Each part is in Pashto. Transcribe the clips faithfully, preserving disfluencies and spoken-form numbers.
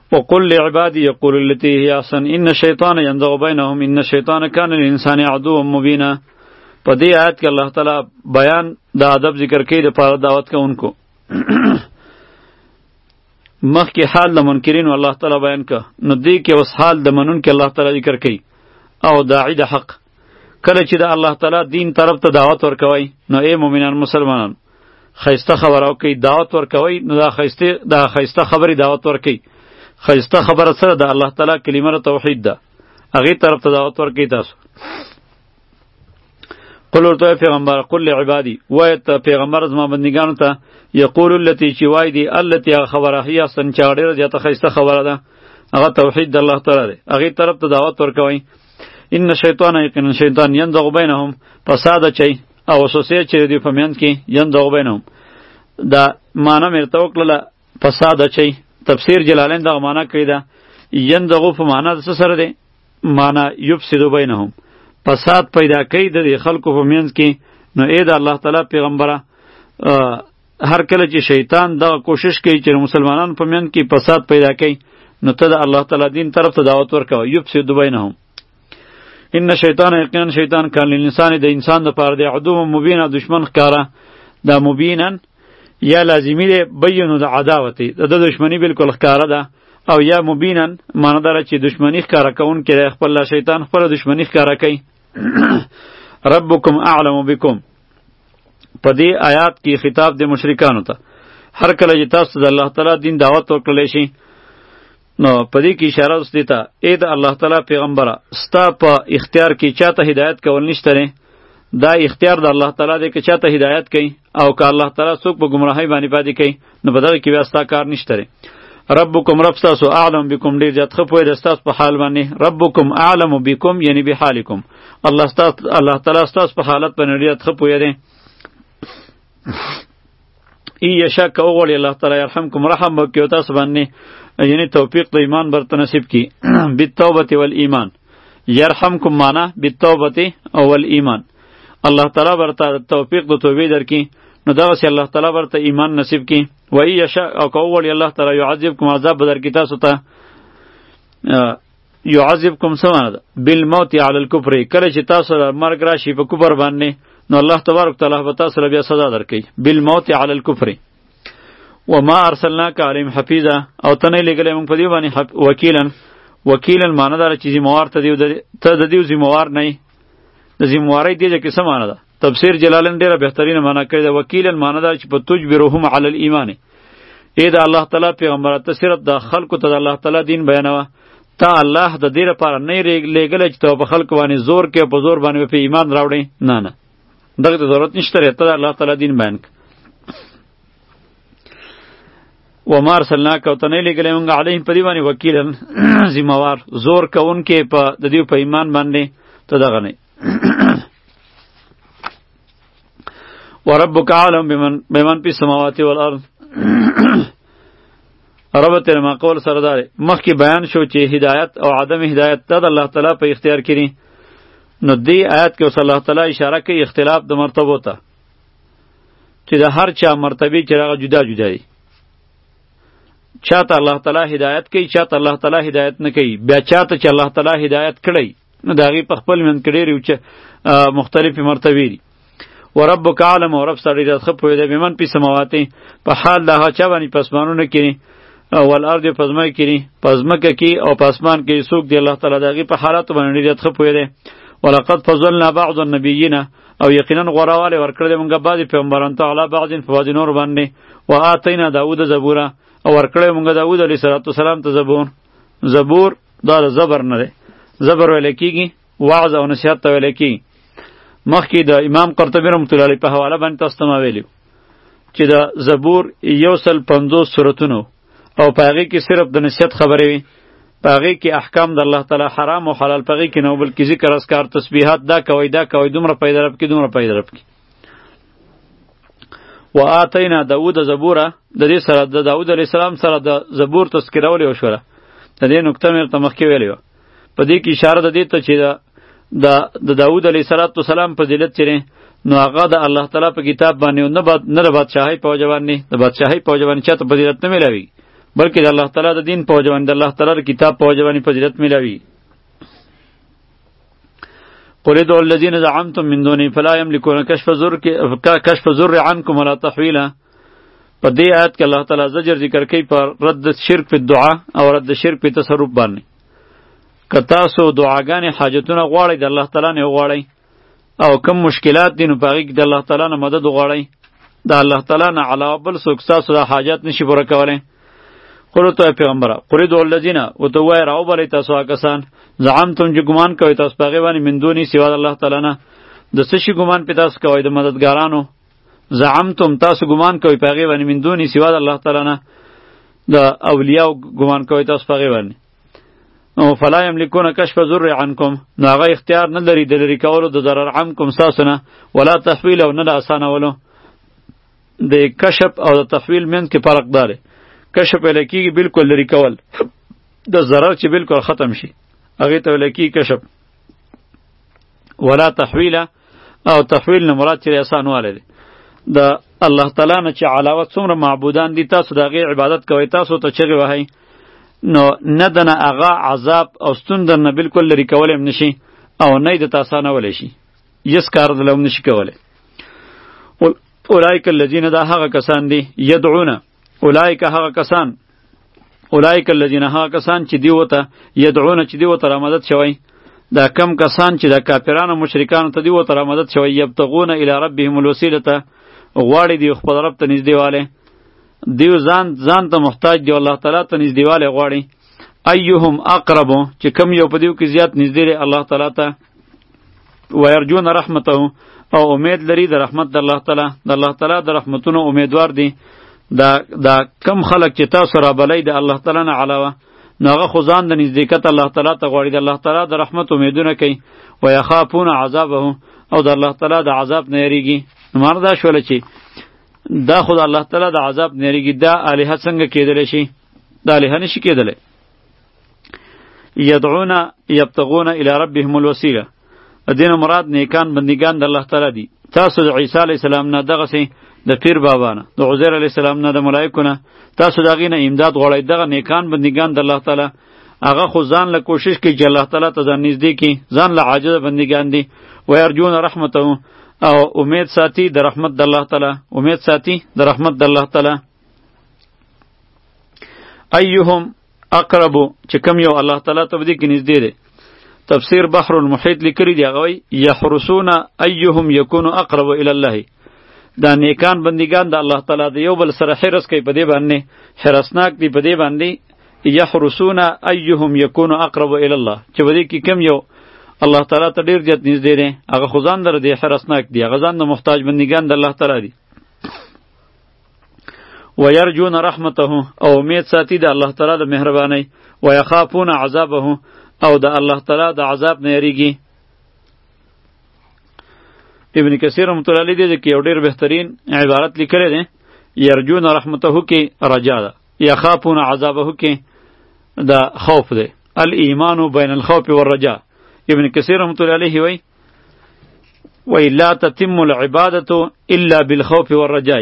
وقل لعبادي يقول التي هي احسن ان الشیطان ينزغ بینهم ان الشیطان کان للانسان عدوا مبینا. په دې آیت کې الله تعالی بیان د ادب ذکر کوي د پاره دعوت کوونکو. مخکې حال د منکرین الله تعالی بیان که، نو دې کې اوس حال د منونکو الله تعالی ذکر کوي او داعی د حق. کله چې د الله تعالی دین طرف ته دعوت ورکوي نو ای مؤمنان مسلمانان خیسته خبره وکړئ، دعوت ورکوي نو دا خیسته دا خیسته خبرې دعوت ورکوي. خیسته خبره سره د الله تعالی کلمه توحید ده، هغې طرف ته دعوت ورکوي. تاسو قل ورته پیغمبر قل لعبادی وایه ته پیغمبر زما بندګانو ته یقول التی چې وای دی التی هغه خبره هي احسن چې ډېره زیاته ښایسته خبره ده، هغه توحید د الله تعالی دی، هغې طرف ته دعوت ورکوئ. ان شیطان یقینا شیطان ینزغ بینهم فساد اچوي او وسوسې اچوي دوی په منځ کې. ینزغ بینهم دا معنی مې ورته وکړله فساد اچوي. تفسیر جلالین دغه معنی کوي ده ینزغو په معنی د څه سره دی؟ معنی یفسدو بینهم، فساد پیدا کوي د خلکو په منځ کې. نو ای د الله تعالی پیغمبره هر کله چې شیطان دغه کوشش کوي چې مسلمانانو په منځ کې فساد پیدا کوي نو ته د الله تعالی دین طرف ته دعوت ورکوه. یفسدو بینهم ان شیطان یقینا شیطان کان للانسان د انسان د پاره د عدو مبین دشمن ښکاره. دا مبینا یا لازمی دی بینو د عداوت د دشمنی بالکل ښکاره ده، او یا مبینا معنی داره چې دشمنی ښکاره کوونکی دی، خپل شیطان خپل دشمنی ښکاره کوي. ربکم اعلم بکم په دې آیات کې خطاب د مشرکانو ته. هر کله چې تاسو د الله تعالی دین دعوت ورکړلی شي نو په دې کې اشاره اوس دی ته ای د الله تعالی پیغمبره ستا په اختیار کې چاته هدایت کول نشته دی، دا اختیار د الله تعالی دی که چاته هدایت کوي او که الله تعالی څوک په ګمراهۍ باندې پاتې کوي نو په دغه کې بیا ستا کار نشته دی. ربکم رب ستاسو اعلم بکم ډېر زیات ښه پوهېده ستاسو په حال باندې. ربکم اعلم بکم یعنی بحالکم، الله ستاسو الله تعالی ستاسو په حالت باندې ډېر زیات ښه پوهېده. ای یشاء که وغواړي الله تعالی یرحمکم رحم وکړي تاسو باندې، یعنی توفیق د ایمان برته نصیب کی. بالتوبه والایمان یرحمکم معنا بالتوبه والایمان، الله تعالی برته توفیق د توبې درکې نو دغسې الله تعالی برته ایمان نصیب کی. و ای یشاء او که وغواړي الله تعالی یعذبکم عذاب به درکړي تاسو ته. یعذبکم څه معنا ده؟ بالموت علی الکفر، کله چې تاسو مرګ راشي په کفر باندې نو الله تبارک تعالی به تاسو له بیا سزا درکوي. بالموت علی الکفر وما ارسلناک علیهم حفیظا، او ته نه لېږلی موږ په دې باندې وکیلا. وکیلا معنی داره چې ذمهوار ته ته د دې ذمهوار نه یې. د ذمهوارۍ دې ځای کې څه معنی ده؟ تفسیر جلالین ډېره بهترینه معنی کړې ده. وکیلا معنی داره چې په تجبرهم علی الایمان، ای د الله تعالی پیغمبره ته صرف د خلکو ته د الله تعالی دین بیانوه. تا الله د دې لپاره نه لېږلی چې ته په خلکو باندې زور کې په زور باندې په ایمان راوړې. نه نه دغه ته ضرورت نشته دی، ته د الله تعالی دین بیان کړه. وما ارسلناک او ته نه لېږلی موږ علیهم په دې باندې وکیلا ذمهوار، زور کوونکی په د دوی په ایمان باندې ته دغه نه. وربک اعلم بمن بمن فی السماوات والارض. رب تیر ما قول سره داره مخکې بیان شو چې هدایت او عدم هدایت د الله تعالی په اختیار کې دي. نو دې آیات کې اوس الله تعالی اشاره کوي اختلاف د مرتبو ته، چې د هر چا مرتبه چې هغه جدا جدا دي. چاته الله تعالی هدایت کوي، چاته الله تعالی هدایت نه کوي. بیا چاته چې الله تعالی هدایت کړی نو د هغې په خپل منځ کې ډېرې مختلفې مرتبې دي. وربک اعلم او رب سره ډېر ښه پوهېده بمن فی السماوات په حال د هغه چا باندې په اسمانونو کې دي والارض په ځمکه کې دي، په ځمکه کې او په اسمان کې څوک دی الله تعالی د هغې په حالاتو باندې ډېر ښه پوهېده. ولقد فضلنا بعض النبیین او یقینا غوراوالی ورکړی موږ بعضې پیغمبرانو ته علی بعض په بعضې نور باندې. و آتینا داود زبوره او ورکړی موږ داود علیه السلام ته زبور. زبور دا د زبر نه دی، زبر ویلی کېږي وعظ او نصیحت ته ویلی کېږي. مخکې د امام قرطبي رحمة الله علیه په حواله باندې تاسو ته ما ویلي چې د زبور یو سل پنځوس سورتونه او په هغې کې صرف د نصیحت خبرې وي، په هغې کې احکام د الله تعالی حرام او حلال په هغې کې نه و، بلکې ذکر اذکار تسبیحات دا کوئ دا کوئ دومره پیدا رب کې دومره پیدا رب کې. و آتینا داود زبوره د دې سره د داود علیه السلام سره د زبور تذکره ولې وشوله. د دې نکته مې ورته مخکې ویلې وه. په دې کې اشاره ده دې ته چې د د داود علیه السلام فضیلت چې دی نو هغه د الله تعالی په کتاب باندې نه نه د بادشاهۍ په وجه باندې د بادشاهۍ په وجه باندې چاته فضیلت نه میلاوي، بلکې د الله تعالی د دین په وجه باندې د الله تعالی د کتاب په وجه باندې فضیلت ملاوي. قل ادعوا الذين زعمتم من دونه فلا يملكون كشف ضر كشف ضر عنكم ولا تحويلا. په دې آیت کې الله تعالی زجر ذکر کوي پر رد شرک په دعا او رد شرک په تصرف باندې. که تاسو دعاګانې حاجتونه غواړئ د الله تعالی نه غواړئ او کم مشکلات دي نو په هغې کې د الله تعالی نه مدد وغواړئ. د الله تعالی نه علاوه بل څوک ستاسو د حاجت نشي پوره کولی. قل ورته وایه پیغمبره قل ادعوا الذین ورته ووایه راوبلئ تاسو هغه کسان زعمتم چې ګمان کوئ تاسو په هغې باندې من دونې سوا د الله تعالی نه. د څه شي ګمان پې تاسو کوئ؟ د مددګارانو. زعمتم تاسو ګمان کوئ په هغې باندې من دونې سوا د الله تعالی نه، د اولیاو ګمان کوئ تاسو په هغې باندې. نو فلا یملکون کشف ضر عنکم، نو هغه اختیار نه لري د لرې کولو د ضرر عنکم ستاسو نه، ولا تحویل او نه د اسانولو. د کشف او د تحویل منځ کې فرق داره. کشف ویل کېږي بالکل لرې کول د ضرر چې بالکل ختم شي، هغې ته ویل کېږي کشف. ولا تحویل او تحویل نه مراد چې اسانوالی دی. د الله تعالی نه چې علاوه څومره معبودان دي تاسو د هغې عبادت کوئ، تاسو ته چغې وهئ، نو نه دنه هغه عذاب او ستون درنه بالکل لرې کولی هم نشي او نه یې درته اسانولی شي، هېڅ کار درله هم نشي کولی. اولئک الذین دا هغه کسان دي یدعونه، اولئک هغه کسان، اولئک الذین هغه کسان چې دیو ته یدعونه چې دیو ته رامدد شوی، دا کم کسان چې د کافرانو مشرکانو ته دیو ته رامدد شوی، یبتغون الی ربهم الوسیلته، غواړي دیو خپل رب ته نږدېوالی، دیو ځان ځان ته محتاج دی، الله تعالی ته نږدېوالی غواړي. ایهم اقربو چې کم یو په دیو کې زیات نږدې دی الله تعالی ته، ویرجون رحمته او امید لري د رحمت د الله تعالی، د الله تعالی د رحمتونو امیدوار دي. دا دا کم خلق چې تاسو رابلئ د الله تعالی نه علاوه، نو هغه خو ځان د نزدېکت الله تعالی ته غواړي، د الله تعالی د رحمت امیدونه کوي. ویخافون عذابه او د الله تعالی د عذاب نه یریږي. نو معنی دا شوله چې دا خو د الله تعالی د عذاب نه یریږي، دا الهه څنګه کېدلی شي؟ دا الهه نشي کېدلی. یدعون یبتغون الی ربهم الوسیله، دین مراد نیکان بندگان د الله تعالی دي. تاسو د عیسی علیه السلام نه دغسې د پیر بابا نه، د عزیر علیه السلام نه، د ملایکو نه، تاسو د هغې نه امداد غواړئ. دغه نیکان بندگان د الله تعالی هغه خو ځان له کوشش کوي چې الله تعالی ته ځان نږدې کړي، ځان له عاجزه بندگان دي. ویرجون رحمته او امید ساتي د رحمت د الله تعالی، امید ساتي د رحمت د الله تعالی. ایهم اقربو چې کم یو الله تعالی ته بدې کې نږدې دی. تفسیر بحر المحیط لیکلی دی، هغه وایي یحرسون ایهم یکون اقرب الی الله، دا نیکان بندگان د الله تعالی د یو بل سره حرس کوي، په دې باندې حرسناک دي، په دې باندې یحرسون ایهم یکون اقرب الی الله، چې په دې کې کم یو الله تعالی ته ډیر زیات نږدې دی، هغه خو ځان در دی حرسناک دی، هغه ځان د محتاج بندگان د الله تعالی دي. ویرجون رحمته او امید ساتي د الله تعالی د مهربانۍ. ویخافون عذابه او د الله تعالی د عذاب نه یریږي. ابن کثیر رحمۃ اللہ علیہ دې کې یو ډیر بهترین عبارت لیکلی دی، یرجون رحمته کې رجا ده، یخافون عذابه کې د خوف دی. الایمان بین الخوف والرجاء. ابن کثیر رحمۃ اللہ علیہ وی وی لا تتم العبادة الا بالخوف والرجاء.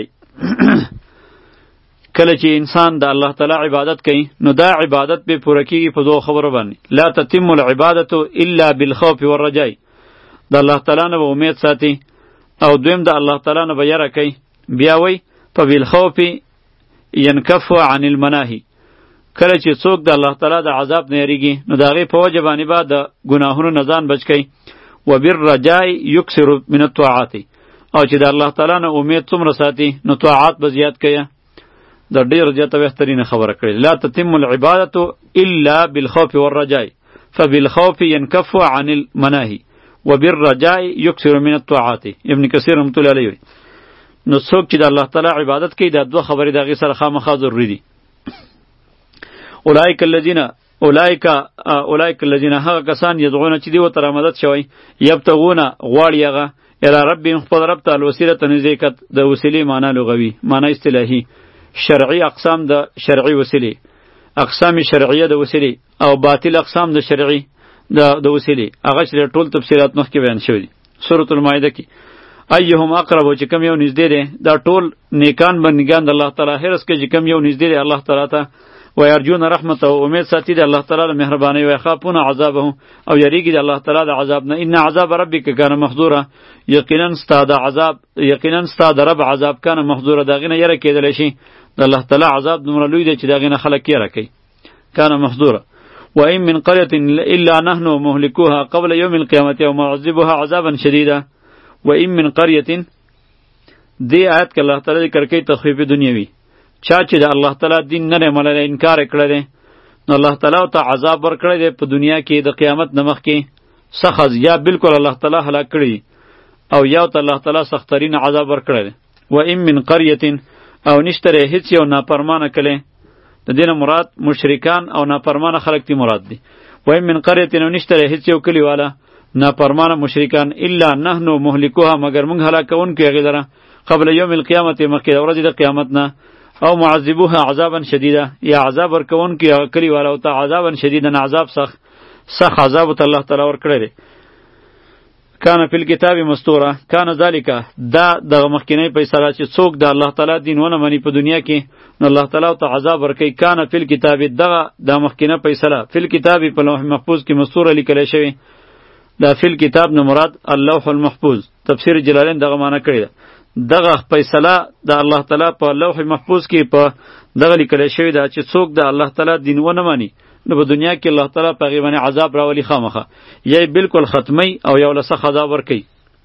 کله چې انسان د الله تعالی عبادت کوي نو دا عبادت به پوره کیږي په دوه خبرو باندې. لا تتم العبادة الا بالخوف والرجاء، د الله تعالی نه به امید ساتي، او دویم د الله تعالی نه به یره کوي. بیا وی په بالخوف ینکف عن المناهی، کله چې څوک د الله تعالی د عذاب نه یریږي نو د هغې په وجه باندې به د ګناهونو نه ځان بچ کوي. وبالرجاء یکثر من الطاعات، او چې د الله تعالی نه امید څومره ساتي نو طاعات به زیات کوي. دا ډېر زیاته بهترینه خبره کړې. لا تتم العبادة الا بالخوف والرجاء فبالخوف ينكف عن المناهي وبالرجاء يكثر من الطاعات. ابن کثیر رحمۃ اللہ علیہ. نو څوک چې د الله تعالی عبادت کوي دا دوه خبرې د هغې سره خامخا ضروري دي. اولئک الذین اولئک اولئک الذین هغه کسان یدعون چې دیو ته رامدد شوی، یبتغون غواړي هغه الی ربهم خپل رب ته الوسیلة نزدېکت. د وسیلې معنا لغوي، معنا اصطلاحي، شرعي اقسام د شرعي وسیلې، اقسام شرعیه د وسیلې او باطل اقسام د شرعي د د وسیلې، هغه چې ټول تفصیلات مخکې بیان شوي دي سورۃ المائده کې. ایهم اقرب چې کم یو نږدې دی، دا ټول نیکان بندگان د الله تعالی هرڅ کې چې کم یو نږدې دی الله تعالی ته، و یرجون رحمته او امید ساتي د الله تعالی له مهرباني او يخافون عذابه او یریږي د الله تعالی د عذاب نه. ان عذاب ربک کان محذورا یقینا ستاد عذاب یقینا ستاد رب عذاب کان محذورا دغه نه یره کېدل شي د الله تعالی عذاب دومره لوی دی چې دغه نه خلک یره کوي. کان محذورا و این من قريه الا نحن مهلكوها قبل يوم القيامه او معذبها عذابا شديدا. و این من قريه دی آیت کې الله تعالی ذکر کوي تخفیف دنیوي. چا چې د الله تعالی دین نه منل انکار کړی دی نو الله تعالی ته عذاب ورکړی دی په دنیا کې د قیامت نه مخکې سخت یا بالکل الله تعالی هلاک کړی او یا ته الله تعالی سخترین عذاب ورکړی دی. و این من قريه او نشتره هیڅ یو نافرمانه کلی د دینه مراد مشرکان او نافرمانه خلق تی مراد دی. و این من قريه او نشتره هیڅ یو کلی والا نافرمانه مشرکان الا نحنو مهلكوها مگر موږ هلاکون کې هغه لره قبل یوم القیامت مخکې د ورځې د قیامت نه او معذبوها عذابا شدیدا یا عذاب ورکون کې هغه کلی والا او ته عذابا شدیدا عذاب سخت سخت عذاب ته الله تعالی ورکړی دی. کان فی الکتاب مستوره کان ذالک دا دغه مخکینی فیصله چې څوک د الله تعالی دین ونه مني په دنیا کې نو الله تعالی ته عذاب ورکوي. کان فی الکتاب دغه د مخکینه فیصله فی الکتاب په لوح محفوظ کې مستوره لیکل شوی. دا فی الکتاب نه مراد اللوح المحفوظ. تفسیر جلالین دغه معنی کړی ده. دغه فیصله د الله تعالی په لوح محفوظ کې په دغه لیکل شوی ده چې څوک د الله تعالی دین ونه مني نو په دنیا کې الله تعالی په هغې باندې عذاب راولي خامخه یا بالکل ختمی او یو له سخت عذاب ورکوي.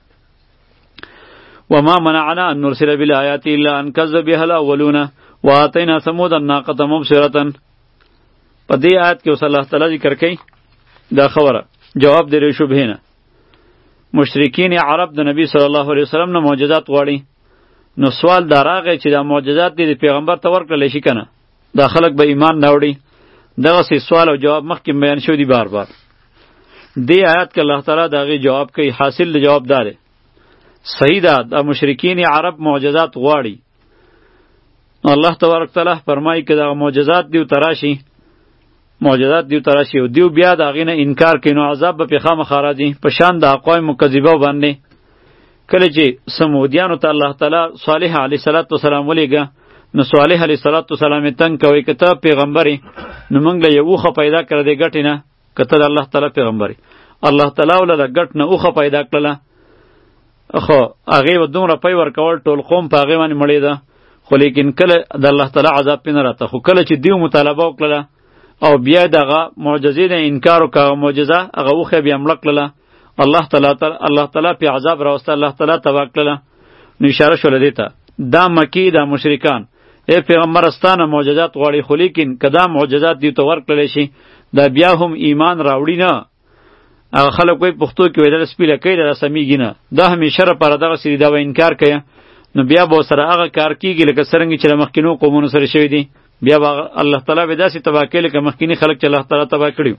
وما منعنا ان نرسل بالآیات الا ان کذب بها الاولون وآتینا ثمود الناقة مبصرة. په دې آیت کې اوس الله تعالی ذکر کوي دا خبره جواب د دې شبهې نه. مشرکین عرب د نبی صلی الله علیه وسلم نه معجزات غواړي نو سوال دا راغی چې دا معجزات دي د پیغمبر ته ورکړل شي کنه دا خلک به ایمان نه وړي. دغه سی سوال او جواب مخکې بیان شو دی بار بار. دی آیات کې الله تعالی دغه جواب کوي. حاصل د جواب دار صحیح ده د مشرکین عرب معجزات غواړي. الله تبارک تعالی فرمایي چې دا معجزات دی تراشی معجزات دیو تراشی او دیو بیا دا غینه انکار کینو عذاب به خامخ راځي په شان د اقوام مکذبه باندې. کله چې سمودیانو ته الله تعالی صالح علیه السلام ولیږه نو صالح علیه السلام تنگ کوي کته پیغمبري نو موږ له یو خو پیدا کړی دی ګټ نه کته د الله تعالی پیغمبري الله تعالی ول ګټ نه اوخه پیدا کړله خو هغه و دومره پی ورکول ټول قوم په هغه باندې مړی ده خو لیکن کله د الله تعالی عذاب پینې راته خو کله چې دیو مطالبه وکړه او بیا دغه معجزې نه انکار وکړه معجزه هغه وخه بیا مړ کړله الله تعالی الله تعالی په عذاب راوسته الله تعالی تبا کړله. نو اشاره شول دی ته دا مکی دا مشرکان ای پیغمبرستانه معجزات غواړي خو لیکن کدا معجزات دی تو ورکړل شي دا بیا هم ایمان راوړي نه. هغه خلک وای پښتو کې ویل سپیله کوي دا سمېږي نه دا همیشه را پر دغه سری دا و انکار کوي نو بیا به سره هغه کار کیږي لکه څنګه چې مخکینو قومونو سره شوی دی بیا الله تعالی به داسې تبا کوي لکه مخکینی خلک چې الله تعالی تبا کړي.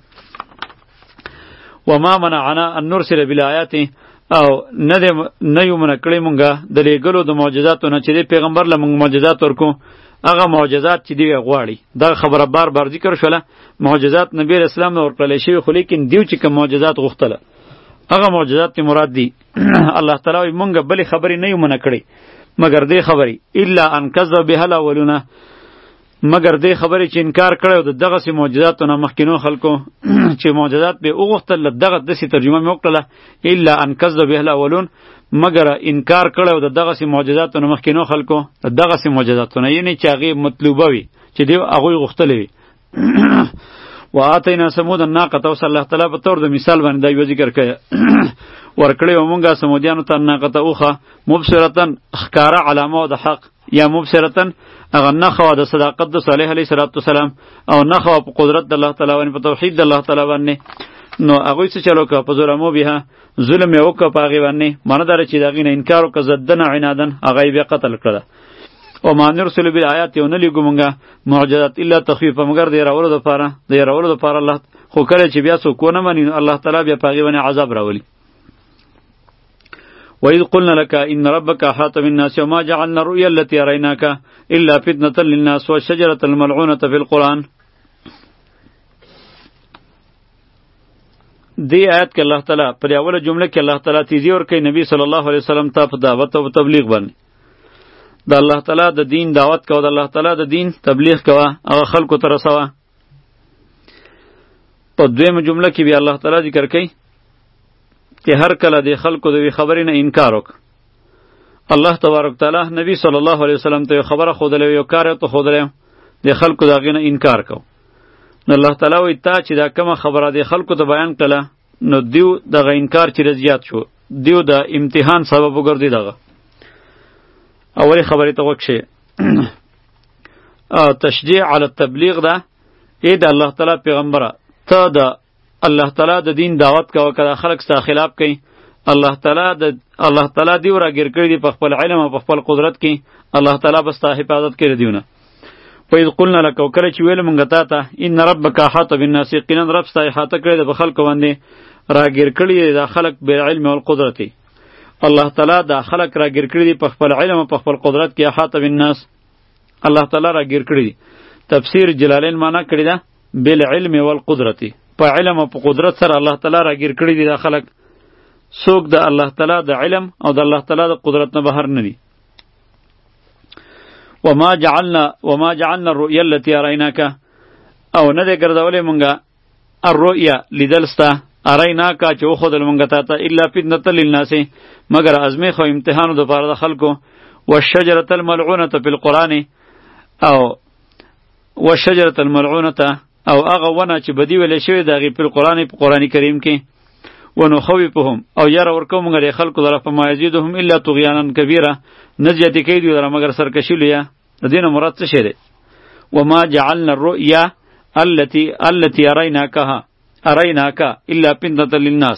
وما منعنا ان نرسل بالآیات او نه نه یو من کړی مونږه د لېږلو د معجزاتو نه چې پیغمبر له مونږ معجزات ورکو هغه معجزات چې دی غواړي دا خبره بار بار ذکر شوله. معجزات نبی اسلام نور کړل شي خو لیکن دیو چې کوم معجزات غوښتله هغه معجزات مراد دي. الله تعالی مونږ بل خبرې نه یو من کړی مگر دې خبرې الا ان کذب بها الاولون مگر دې خبرې چې انکار کړو د دغه سي معجزاتو نه مخکینو خلکو چې معجزات به اوغختل دغه د سي ترجمه مې وکړه الا ان کذب به الاولون مگر انکار کړو د دغه سي معجزاتو نه مخکینو خلکو دغه سي معجزاتو نه یعنی چې هغه مطلوبه وي چې دی هغه غختلې وي. واتینا سمود الناقه صلی الله تعالی په تور د مثال باندې دا یو ذکر کړي ورکړې ومونږه سمودیانو ته ناقه اوخه مبصرتن خکاره علامه د حق یا مبصرتن اغه نخوا د صداقت د صالح علیه السلام او نخوا په قدرت د الله تعالی باندې په توحید د الله تعالی باندې نو هغه څه چلو که په ظلمو بها ظلم یو که په هغه باندې معنی دار چې دغه نه انکار وکړه زدن عنادن هغه بیا قتل کړه. او ما نرسل بالآیات یو نه لګو مونږه معجزات الا تخفیف مگر دی راولو د پاره دی راولو د پاره الله خو کله چې بیا څوک ونه مني الله تعالی بیا په هغه باندې عذاب راولي. وإذ قلنا لك إن ربك أحاط بالناس وما جعلنا الرؤيا التي أريناك إلا فتنة للناس والشجرة الملعونة في القرآن. دی آیت کې الله تعالی پر اوله جمله کې الله تعالی تیزی ور کوي نبی صلی الله علیه وسلم ته په دعوت او تبلیغ باندې د الله تعالی د دین دعوت کوه، د الله تعالی د دین تبلیغ کوه، هغه خلکو ته رسوه. په دویمه جمله کې بیا الله تعالی ذکر کوي چې هر کله د خلکو د وی خبرې نه انکار وک. الله تبارک تعالی نبی صلی الله علیه وسلم ته خبره خودلې، یو کار ته خودلې، د خلکو داغې نه انکار کو. نو الله تعالی وی تا چې دا کومه خبره د خلکو ته بیان کړه، نو دیو دغه انکار چې زیات شو، دیو د امتحان سبب وګرځي. دغه اولی خبرې ته وکشه تشجیع علی التبلیغ ده. ای د الله تعالی پیغمبره، ته د الله تعالی د دین دعوت کوه، کله خلک ستا خلاف کوي، الله تعالی د الله تعالی دیو را ګیر کړی دی په خپل علم او په خپل قدرت کې، الله تعالی به ستا حفاظت کړي دیونه. وإذ قلنا لك، وکله چې ویل مونږ ته ته ان ربک احاط بالناس، یقینا رب ستا احاطه کړی دی په خلکو باندې، را ګیر کړی دی دا خلک بالعلم او القدرت. الله تعالی دا خلک را ګیر کړی دی په خپل علم او په خپل قدرت کې. احاط بالناس الله تعالی را ګیر کړی دی. تفسیر جلالین معنا کړی ده بالعلم والقدرت، په علم او په قدرت سره الله تعالی را ګیر کړی دی دا خلک. څوک د الله تعالی د علم او د الله تعالی د قدرت نه بهر نه دي. وما جعلنا وما جعلنا الرؤيا التي اريناك، او نه دې ګرځولې مونږه الرؤيا لیدلستا، اريناك چې وخدل مونږ ته ته الا فتنه للناس، مگر ازمیخ او امتحانو د پاره د خلکو. والشجره الملعونه في القران، او والشجره الملعونه، او هغه ونه چې بدی ویل شوی دغه په قران په قران کریم کې. ونخوفهم، او یار ورکو مونږ د خلکو در په مایزیدهم الا طغیانا کبیره، نزیات کوي دی در مگر سرکشی لیا. د دینه مراد څه شه ده؟ وما جعلنا الرؤيا التي التي اريناكها اريناك الا فتنه للناس.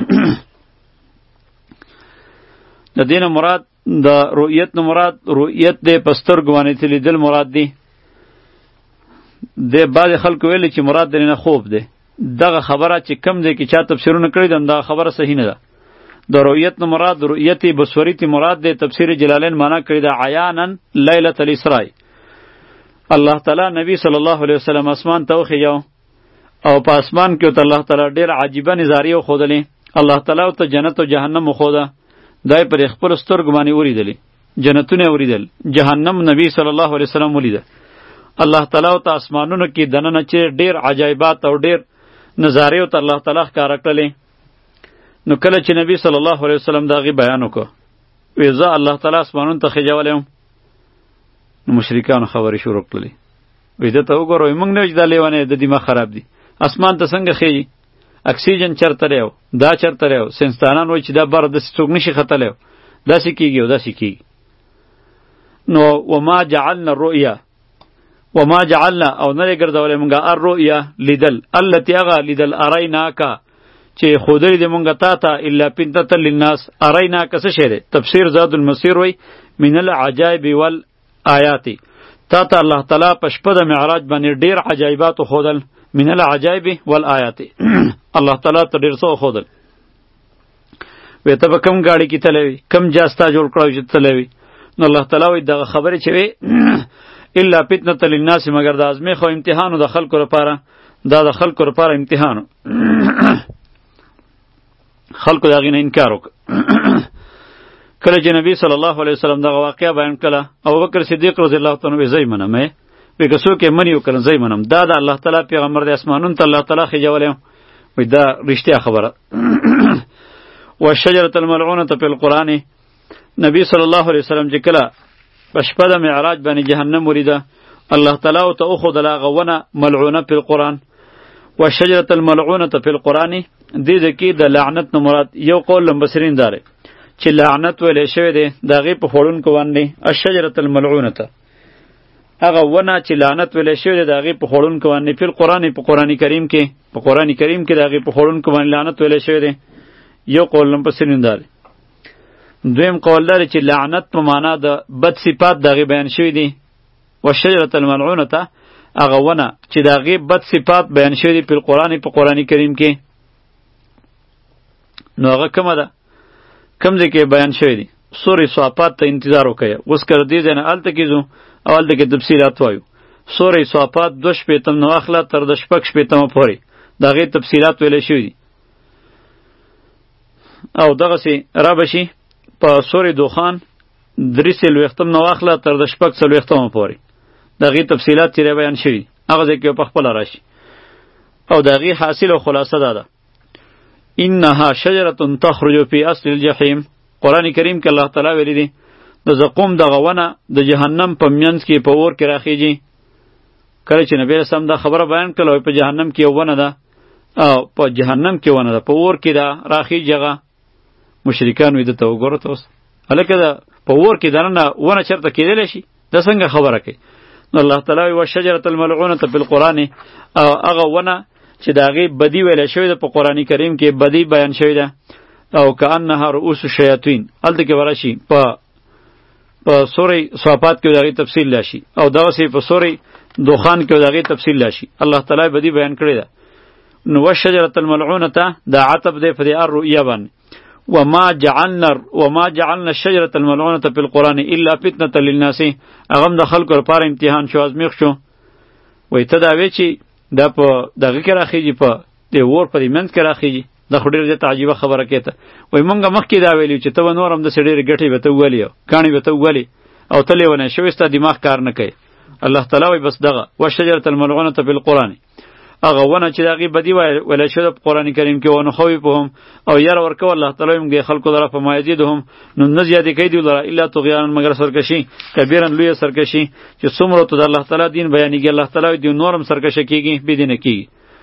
د دینه مراد د رؤیت نه مراد رؤیت د پستر ګوانې تل دل مراد دی. د بعض خلکو ویل چې مراد درنه خوب ده. دغه خبره چې کم دی کې چا تفسیرونه کړی دا خبره صحیح نه ده. د رؤیت نه مراد رؤیت بصری تی مراد دی. تفسیر جلالین معنا کړی دا عیانا لیلۃ الاسراء. الله تعالی نبی صلی الله علیه وسلم اسمان ته وخیو، او په اسمان کې ته الله تعالی ډیر عجیبه نظاری خو خودلې. الله تعالی ته جنت او جهنم خو ده، دای پر خپل سترګ باندې وریدلې، جنتونه وریدل، جهنم نبی صلی الله علیه وسلم ولیدل. الله تعالی ته اسمانونو کې دننه چې ډیر عجایبات او ډیر نظاره ته الله تعالی ښکارا کړلې. نو کله چې نبی صلی الله علیه وسلم دا غي بیان وکړ، وی زه الله تعالی اسمانونو ته خجولم. نو مشرکان خبرې شروع کړلې، وی دا ته وګورئ موږ نه وجدا لیوانه د دماغ خراب دي، اسمان ته څنګه خېږي، اکسیجن چرته لیو، دا چرته لیو، سنستانان وای چې دا بار د څوک نشي ختلیو، داسې کیږي او داسې کیږي. نو وما جعلنا الرؤيا، وما جعلنا او نه ګرځولې مونږه الرؤيا لیدل، التي هغه لیدل اریناکا چې خودري دې مونږه تا ته الا فتنه للناس. اریناکا څه شی دی؟ تفسیر زاد المسیر وای من العجائب والآیات، تا ته الله تعالی په شپه د معراج باندې ډیر عجایبات خودل. من العجائب والآیات الله تعالی ته ډیر څه خودل. وې ته به کم گاڑی کې تلوي، کم جاستا جوړ کړو چې تلوي. نو الله تعالی وې دغه خبرې چې وي الا فتنه للناس، مگر د ازمیخ او امتحانو د خلکو لپاره، دا د خلکو لپاره امتحانو. خلکو دغه نه انکار وکړ. کله چې نبی صلی الله علیه وسلم دغه واقعیا بیان کړه، ابوبکر صدیق رضی الله تعالی عنہ زئی منم مې وی که څوک یې منی وکړ زئی منم، دا د الله تعالی پیغمبر د اسمانون ته الله تعالی خجولې. وی دا رښتیا خبره. والشجره الملعونه فی القرآن، نبی صلی الله علیه وسلم چې کله په شپه د معراج باندې جهنم وریده، الله تعالی ته اخذ لاغونه ملعونه په قرآن. والشجره الملعونه فی القرآن، دې د کې د لعنت نه مراد یو قول لمبسرین داره چې لعنت ویلې شوی دی دغه په خورونکو باندې. الشجره الملعونه هغه ونه چې لعنت ویلې شوی دی دغه په خورونکو باندې په قرآن په قرآن کریم کې په قرآن کریم کې دغه په خورونکو باندې لعنت ویلې شوی دی. یو قول لمبسرین داره. دویم قول لري چې لعنت په معنا د بد صفات دغه بیان شوی دی. والشجره الملعونه هغه ونه چې دغه بد صفات بیان شوی دی په قرآن په قرآن کریم کې. نو هغه کومه ده؟ کم ځای کې بیان شوی دی؟ سورې صافات ته انتظار وکړئ. اوس که دې ځای نه هلته کې ځو او هلته کې تفصیلات وایو. سورې صافات دوه شپېتم نه واخله تر د شپږ شپېتمه پورې د هغې تفصیلات ویلی شوي دي. او دغسې را به شي په سورې دخان درې څلوېښتم نه واخله تر د شپږ څلوېښتمه پورې د هغې تفصیلات چې بیان شوي هغه ځای کې په خپله راشي او د هغې حاصل او خلاصه دا ده انها شجرة تخرج في اصل الجحیم قرآن کریم کې الله تعالی ویلی دی د زقوم دغه ونه د جهنم په منځ کې په اور کې راخیږي کله چې نبی رسول دا خبره بیان کړه په جهنم کې ونه ده او په جهنم کې ونه ده په اور کې ده راخیږي هغه مشرکان وي دته وګوره ته اوس هلکه ده په اور کې دننه ونه چېرته کېدلی شي دا څنګه خبره کوي نو الله تعالی وایي والشجرة الملعونة فی القرآن او هغه ونه چې د هغې بدي ویلی شوې ده په قرآن کریم کې بدي بیان شوې ده او کأنها رؤوس الشیاطین هلته کې به راشي په په سورې صافات کې د هغې تفصیل راشي او دغسې په سورې دخان کې د هغې تفصیل راشي الله تعالی بدي بیان کړې ده نو والشجرة الملعونة دا عطب دی په دې الرؤیا باندې وما جعلنا وما جعلنا الشجرة الملعونة في القرآن إلا فتنة للناس هغه د خلکو لپاره امتحان شو ازمیښت شو وایي ته دا وایې چې دا په دغه کې راخیږي په دې اور په دې منځ کې راخیږي دا خو ډېره زیاته عجیبه خبره کوې ته وایي مونږ مخکې دا ویلي چې ته به نور هم داسې ډېرې ګټې به ته وولې او کاڼې به ته وولې او ته لیونی شوې ستا دماغ کار نه کوي الله تعالی وایي بس دغه والشجرة الملعونة في القرآن هغه ونه چې د هغې بدي ویلی شوې ده په قرآن کریم کې ونخوفهم او یاره ورکوه الله تعالی وایي موږ دې خلکو لره فما یزیدهم نو نه زیاتې کوي دوی لره الا طغیانا مګر سرکشي کبیرا لویه سرکشي چې څومره ته د الله تعالی دین بیانېږي الله تعالی وایي دوی نور هم سرکشه کېږي بېدینه کېږي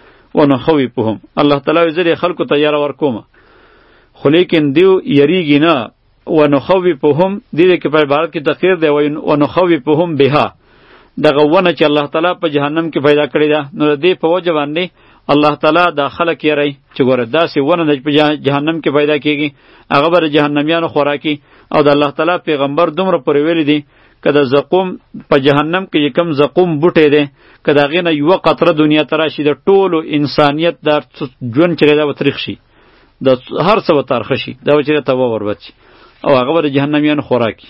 ونخوفهم الله تعالی وایي زه دې خلکو ته یاره ورکومه خو لیکن دیو یریږي نه ونخوفهم دې دې کې په عبارت کې تقریر دی وایي ونخوفهم بها دغه ونه چې الله تعالی په جهنم کې پیدا کړې ده نو د دې په وجه باندې الله تعالی دا خلک یری چې ګوره داسې ونه د په جهنم کې پیدا کېږي هغه به د جهنمیانو خوراکي او د الله تعالی پیغمبر دومره پورې ویلی دی که د زقوم په جهنم کې کم زقوم بوټی دی که د هغې نه یوه قطره دنیا ته راشي د ټولو انسانیت دا ژوند چې دی دا به تریخ شي د هر څه به ترخه شي دا به چې ته به وربد شي او هغه به د جهنمیانو خوراکي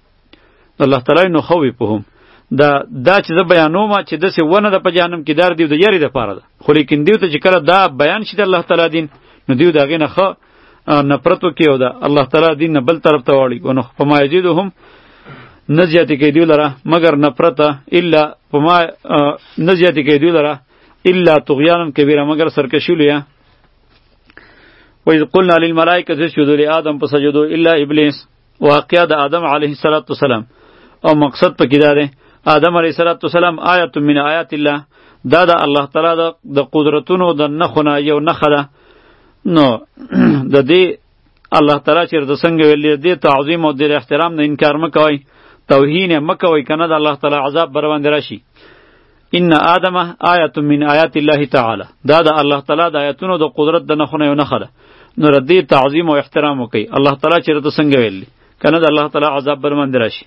الله تعالی نو خوفهم دا دا چې زه بیانوم چې داسې ونه ده په جهنم کې دا دیو د یارې دپاره ده خو لیکن دیو ته چې کله دا بیان شي د الله تعالی دین نو دیو د هغې نه ښه نفرت وکړي او د الله تعالی دین نه بل طرف ته واړي نو فما یزیدهم نه زیاتې کوي دوی لره مګر نفرته الا فما نه زیاتې کوي دوی لره الا طغیانا کبیره مګر سرکشي لویه وإذ قلنا للملائکة اسجدوا لآدم فسجدوا الا ابلیس واقعه د آدم علیه السلام او مقصد پکې دا دی آدم علیه السلام آیت من آیات الله دا د الله تعالی د قدرتونو د نښونه یو نښه ده نو د دې الله تعالی چې د څنګه ویلي دې تعظیم او د احترام نه انکار مه کوئ توهین یې مه کوئ که نه د الله تعالی عذاب بر باندې راشي ان آدم آیت من آیات الله تعالی دا د الله تعالی د آیتونو د قدرت د نښونه یو نښه ده نو د دې تعظیم او احترام وکئ الله تعالی چې د څنګه ویلي که نه د الله تعالی عذاب بر باندې راشي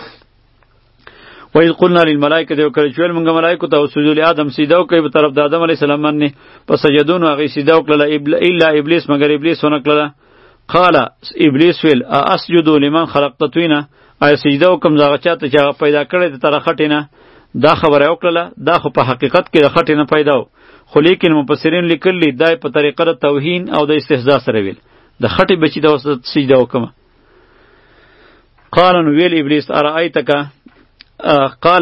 وإذ قلنا للملائکة دیو کله چې ویل مونږ ملائکو ته اسجدوا لآدم سجده وکړئ په طرف د آدم علیه السلام باندې په سجدو نو هغې سجده وکړله الا ابلیس مګر ابلیس ونه کړله قال ابلیس ویل اسجدو لمن خلقت طینا آیا سجده وکړم د هغه چا ته چې هغه پیدا کړی د تر خټې نه دا خبره یې وکړله دا خو په حقیقت کې د خټې نه پیدا و خو لیکن مفسرین لیکلي دا په طریقه د توهین او د استهزا سره ویل د خټې بچي ته سجده وکړمه قال نو ویل ابلیس ارأیتک قال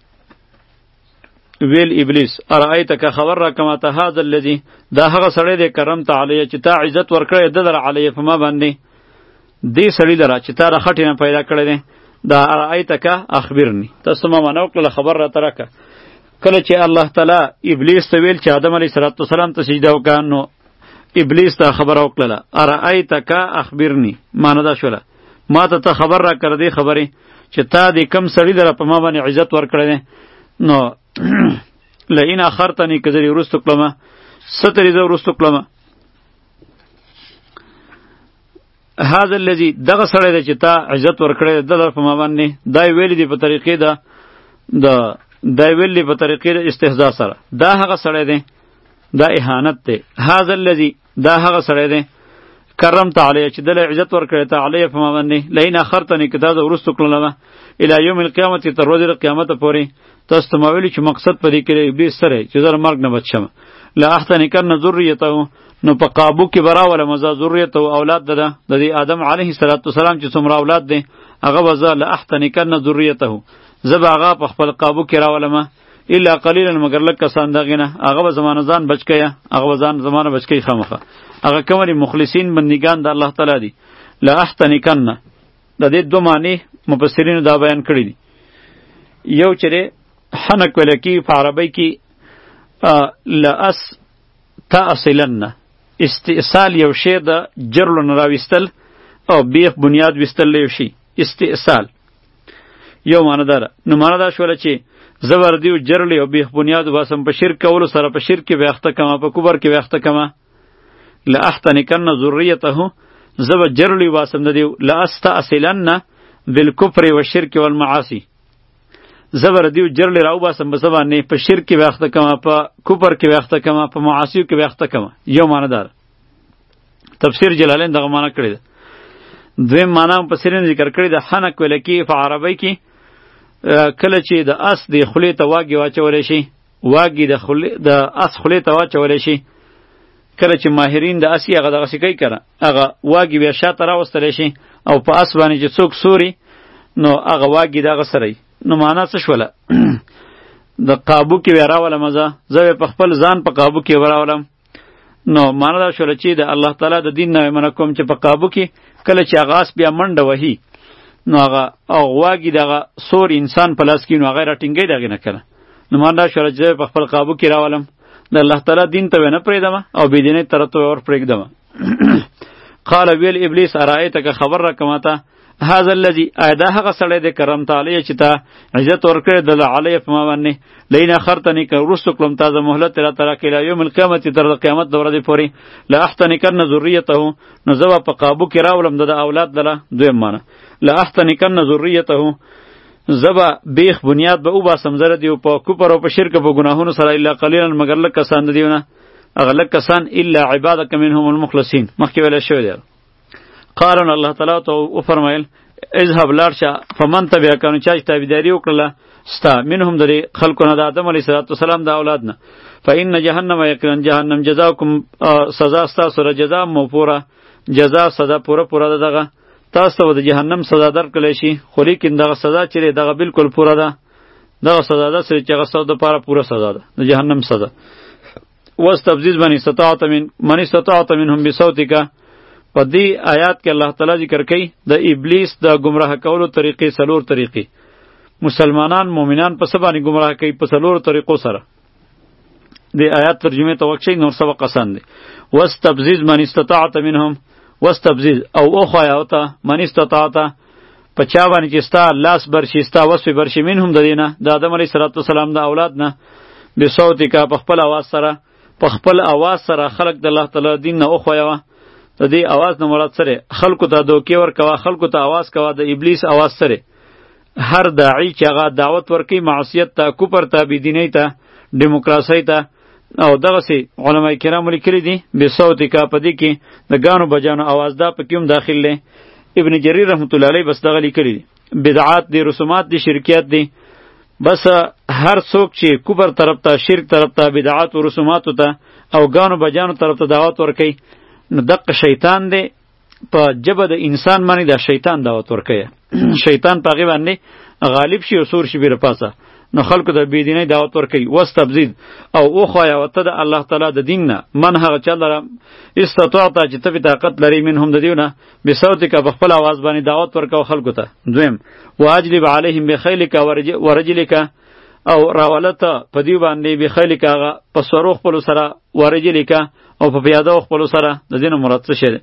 ویل ابلیس ارأیتک خبر را کما ته هذا الذی دا هغه سړی دی کرمت علیه چې تا عزت ورکړی د در علیه په ما باندې دې سړي لره چې تا را خټې نه پیدا کړی دی دا ارأیتک اخبرنی تاسو ما معنا وکړله خبر راته راکړه کله چې الله تعالی ابلیس ته ویل چې آدم علیه السلام ته سجده وکړه نو ابلیس ته خبره وکړله ارأیتک اخبرنی معنا دا شوله ما ته ته خبر را کړه دې خبرې چې تا دې کم سړي لره په ما باندې عزت ورکړی دی نو لئن اخرتنی که زه دې وروستو کړمه څه ترې زه وروستو کړمه هذا الذي دغه سړی دی چې تا عزت ورکړی دی د لره په ما باندې دا یې ویلي دي په طریقې د د دا یې ویلي په طریقې د استهزا سره دا هغه سړی دی دا اهانت دی هذا الذي دا هغه سړی دی کرمت علیه چې دله عزت ورکړی ته علیه په ما باندې لئن اخرتنی که تا زه وروستو کړلمه الی یوم القیامت تر ورځې د قیامته پورې تاسو ته ما ویلي چې مقصد په دې کې د ابلیس سره چې زه له مرګ نه بچ شم لاحتنکن ذریته نو په قابو کې به راولم زه ذریته اولاد ده د دې آدم علیه السلام چې څومره اولاد دی هغه به زه لاحتنکن ذریته زه به هغه په خپل قابو کې راولمه الا قلیلا مگر لږ کسان دغې نه هغه به زمانه ځان بچ کیه هغه به ځان زمانه بچ کوي خامخه هغه کوم دي مخلصین بندگان د الله تعالی دي لاحتنکن د دې دو معنی مفسرینو دا بیان کړی دي یو چې حنک ویل کی په عربی کې لاس تاصلن استئصال یو شی د جرلو نه راویستل او بیخ بنیاد ویستل یو شی استئصال یو معنی داره نو معنی دا شوله چې زبر دیو جرلی او بیخ بنیاد واسم په شرک کولو سره په شرک کې ویخته کما په کبر کې ویخته کما لاحتنکن ذریته زبر جرلی واسم دیو لاستأصلن بالکفر والشرک والمعاصی زبر دیو جرلی راو باسم بسبانه په شرک کې ویخته کما په کفر کې ویخته کما په معاصی کې ویخته کما یو معنی دار تفسیر جلالین دغه معنی کړی ده دویم معنی په سرین ذکر کړی ده حنک ولکی په عربی کې کله چې د اس د خولې ته واګي واچولی شي واګي د خولې د اس خولې ته واچولی شي کله چې ماهرین د اسی هغه دغسې کوي که نه هغه واګي بیا شاته راوستلی شي او په اس باندې چې څوک سوري نو هغه واګي دغه سره وي نو معنا څه شوله د قابو کې بیا راولم زه زه په خپل ځان په قابو کې راولم نو معنا دا شوله چې د الله تعالی د دین نه منع کوم چې په قابو کې کله چې هغه اس بیا منډه وهي نو هغه او واګي دغه سور انسان په لاس کې نو هغه راټینګی دغې نه کنه نو ما دا شوله چې په خپل قابو کې راولم د الله تعالی دین ته نه پرېږدمه او بېدینۍ طرف ته ور پرېږدمه قال ویل ابلیس ارایتک خبر راکه ماته هذا الذي ادا هغه سړی دی کرمت علیه چې تا عزت ورکړی د علیه په ما باندې لئن اخرتنی که وروسته کړم تا زه مهلت راته راکړې الی یوم القیامت تر د قیامت د ورځې پورې لاحتنکن ذریته نو زه به په قابو کې راولم د اولاد لره دویم معنی لاحتنکن ذریته زبا بیخ بنیاد به او باسم زره دیو په کفر او په شرک په گناهونو سره الا قلیلا مگر لک کسان دیونه اغه لک کسان الا عبادک منهم المخلصین مخکې ویل شوی دی قارن الله تعالی ته او فرمایل اذهب لارشا فمن تبع کانو چا چې تابعداري وکړه ستا منهم درې خلقونه د آدم علیه السلام د اولاد نه فإن جهنم یقینا جهنم جزاکم سزا ستا سره جزا موفوره جزا سزا پوره پوره دغه تاسو د جهنم سزا درکړی شي خو لیکن دغه سزا چې دغه بالکل پوره ده دغه سزا ده چې هغه ستاسو دپاره پوره سزا ده د جهنم سزا واستفزز من استطاعت من من استطاعت منهم بصوتک په دې آیات کې الله تعالی ذکر کوي د ابلیس د گمراه کولو طریقې سلور طریقې مسلمانان مؤمنان په سبا باندې گمراه کوي په سلور طریقو سره د آیات ترجمه ته وکشي نور سبق آسان دی واستفزز من استطاعت منهم واستفزز او اوخوایا وته من استطاعت په چا باندې چې ستا لاس برشي ستا وسوي برشي منهم د دینه د آدم علیه السلام د اولاد نه بصوتک په خپل आवाज سره په خپل आवाज سره خلق د الله تعالی دین نه اوخوایا د دې आवाज نه مراد سره خلکو ته دوکې ورکوه خلکو ته आवाज کوه د ابلیس आवाज سره هر داعی چې هغه دعوت ورکوي معصیت ته کفر ته بېدینۍ ته ډیموکراسۍ ته او دغسې علما کرام لیکلي دي بصوتک په دې کې د ګانو بجانو आवाज دا پکې هم داخل دی ابن جریر رحمت الله علیه بس دغه لیکلي دي بدعات دي رسومات دي شرکیات دي بس هر څوک چې کفر طرف ته شرک طرف ته بدعات او رسوماتو ته او ګانو بجانو طرف ته دعوت ورکوي نو دغه شیطان دی په جبه د انسان باندې د شیطان دعوت ورکوي شیطان په هغې باندې غالب شي او سور شي بیره پاسه نو خلکو د بېدینۍ دعوت ورکوي واستبزید او وښایه ورته د الله تعالی د دین نه من هغه چا لره استطاعته چې ته پې طاقت لري منهم د دیو نه بصوتک په خپل اواز باندې دعوت ورکوه خلکو ته دویم واجلب علیهم بخیلک ورجلک او راولته په دیو باندې بخیلک هغه په سورو خپلو سره ورجلک او په پیاده خپلو سره د دې نه مراد څه شی دی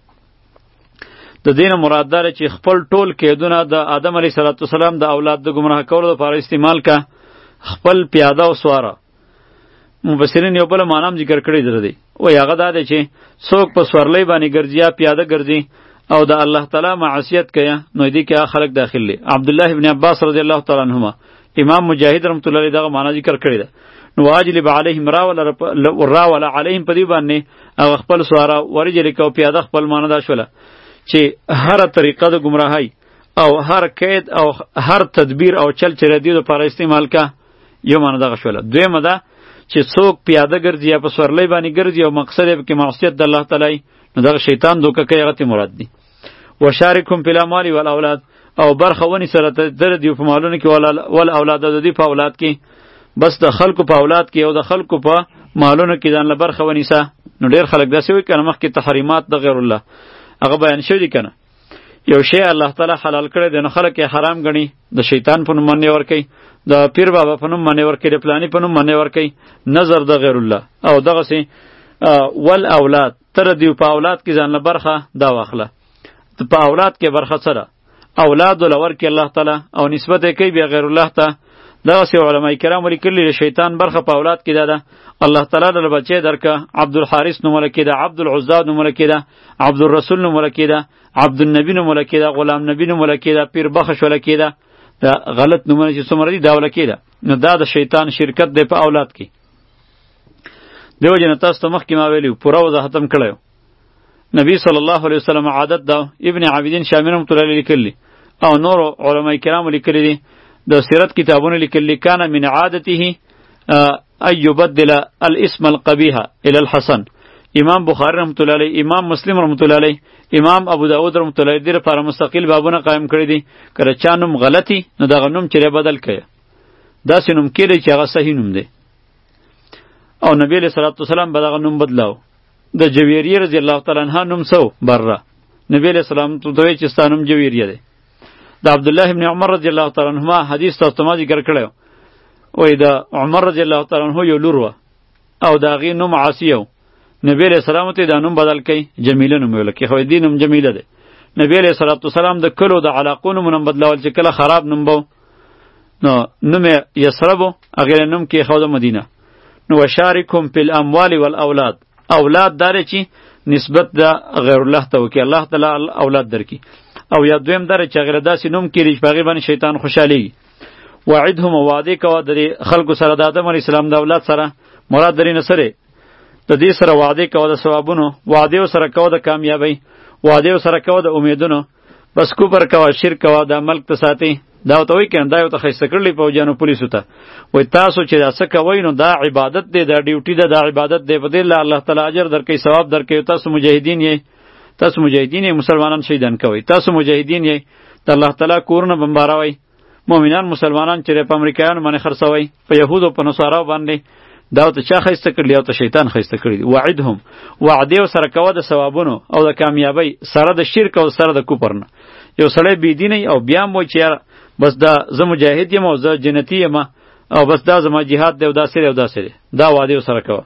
د دې نه مراد دا چې خپل ټول کیدونه د آدم علیه السلام د اولاد د ګمراه کولو لپاره استعمال که خپل پیاده او سواره مفسرین یو بله معنی هم ذکر کړی در دی وایي هغه دا دی چې څوک په سورلۍ باندې ګرځي یا پیاده ګرځي او د الله تعالی معصیت کوي نو دې کې هغه خلک داخل دي عبدالله ابن عباس رضی الله تعالی عنهما امام مجاهد رحمت الله علیه دغه معنی ذکر کړی ده نو واجلب علیهم راول علیهم په دې باندې هغه خپل سواره ورجلې کو پیاده خپل معنی دا شوله چې هر طریقه د گمراهی او هر قید او هر تدبیر او چل چې ردیو لپاره استعمال کا یو معنی دغه شوله دویمه ده چې څوک پیاده ګرځي یا په سورلۍ باندې ګرځي او مقصد یې پکې معصیت د الله تعالی نو دغه شیطان دوکه کوي هغه ته مراد دی وشارکهم فی الاموال والاولاد او برخه ونی سره در دی په مالونو کې ولا ول اولاد د دی په اولاد کې بس د خلکو په اولاد کې او د خلکو په مالونو کې ځان له برخه ونیسه. نو ډیر خلک داسې وایي کنه مخکې تحریمات د غیر الله هغه بیان شوی دی کنه. یو شی الله تعالی حلال کړی دی نو خلک یې حرام ګڼي، د شیطان په نوم باندې ورکوي، د پیر بابا په نوم باندې ورکوي، د پلاني په نوم باندې ورکوي، نظر د غیر الله. او دغسې ول اولاد تر دیو په اولاد کې ځان له برخه دا واخله. په اولاد کې برخه سره اولاد ولور کې الله تعالی او نسبت یې کوي بیا غیر الله ته. دغسې علما کرام ولیکلي د شیطان برخه په اولاد کې دا ده. الله تعالی دل بچی درکه عبدالحارث نومونه کېده، عبدالعزا نومونه کېده، عبدالرسول نومونه کېده، عبدالنبی نومونه کېده، غلام نبی نومونه کېده، پیر بخش وله کېده. دا غلط نومونه چې څومره دي دا وله کېده. نو دا د شیطان شرکت دی په اولاد کې. دیو جن تاسو ته مخکې ما ویلي پوره وضاحت هم کړی. نبی صلی الله علیه وسلم عادت دا ابن عابدین شامی رحمة الله علیه لیکلی او نور علما کرام لیکلی دي د سیرت کتابونه لیکلی کان من عادته ای یبدل الاسم القبیح الى الحسن. امام بخاری رحمة الله علیه، امام مسلم رحمة الله علیه، امام ابو داود رحمة الله علیه دې لپاره مستقل بابونه قائم کړی دي. کله چا نوم غلطي نو دغه نوم چې بدل کړي داسې نوم کېدی چې هغه صحیح نوم دی. او نبی علیہ الصلوۃ والسلام به دغه نوم بدلاو. د جویریه رضی الله تعالی عنها نوم سو بره نبی علیہ السلام ته دوی چې ستا نوم جویریه دی. د عبد الله ابن عمر رضی الله تعالی عنهما حدیث تاسو ما ذکر کړو. وای دا عمر رضی الله تعالی عنہ یو لور و او دا غي نوم عاصیه. نبی علیہ السلام ته دا نوم بدل کړي جمیله نوم ولکه خو دې نوم جمیله دی. نبی علیہ الصلوۃ والسلام د کلو د علاقو نوم بدلول چې کله خراب نوم بو نو نوم یسربو هغه نوم کې خو د مدینه. نو وشارکهم فی الاموال والاولاد. اولاد داره چې نسبت د غیر الله ته وکي الله تعالی اولاد درکې. او یا دویم داره چې غیر داسې نوم کړي چې باغی باندې شیطان خوشحالي. وعدهم وعده کوه د خلکو سره د آدم علیه السلام د اولاد سره مراد درې نه سره د دې سره وعده کوه د ثوابونو، وعده سره کوه د کامیابی، وعده سره کوه د امیدونو. بس کوپر کوه، شرک کوه، د ملک ته ساتي. دا ته وای کنه دا یو ته خیسته کړلی فوجانو پولیسو ته وای تاسو چې دا څه کوئ نو دا عبادت دی، دا ډیوټي ده، دا عبادت دی، په دې الله تعالی اجر درکوي، ثواب درکوي. تاسو مجاهدین یې، تاسو مجاهدین یې، مسلمانان شهیدان کوي، تاسو مجاهدین یې، د الله تعالی کورونه بمباروي، مؤمنان مسلمانان چې په امریکایانو باندې خرڅوي، په یهودو په نصاراو باندې. دا ته چا خیسته کړلی او ته شیطان خیسته کړی. وعدهم وعده سره کوه د ثوابونو او د کامیابی سره د شرک او سره د کفر نه. یو سړی بيدینی او بیا مو چې بس دا زه مجاهد یم او زه جنتی یم او بس دا زما جهاد دی او دا سری او دا سری دا وعده سره کوه.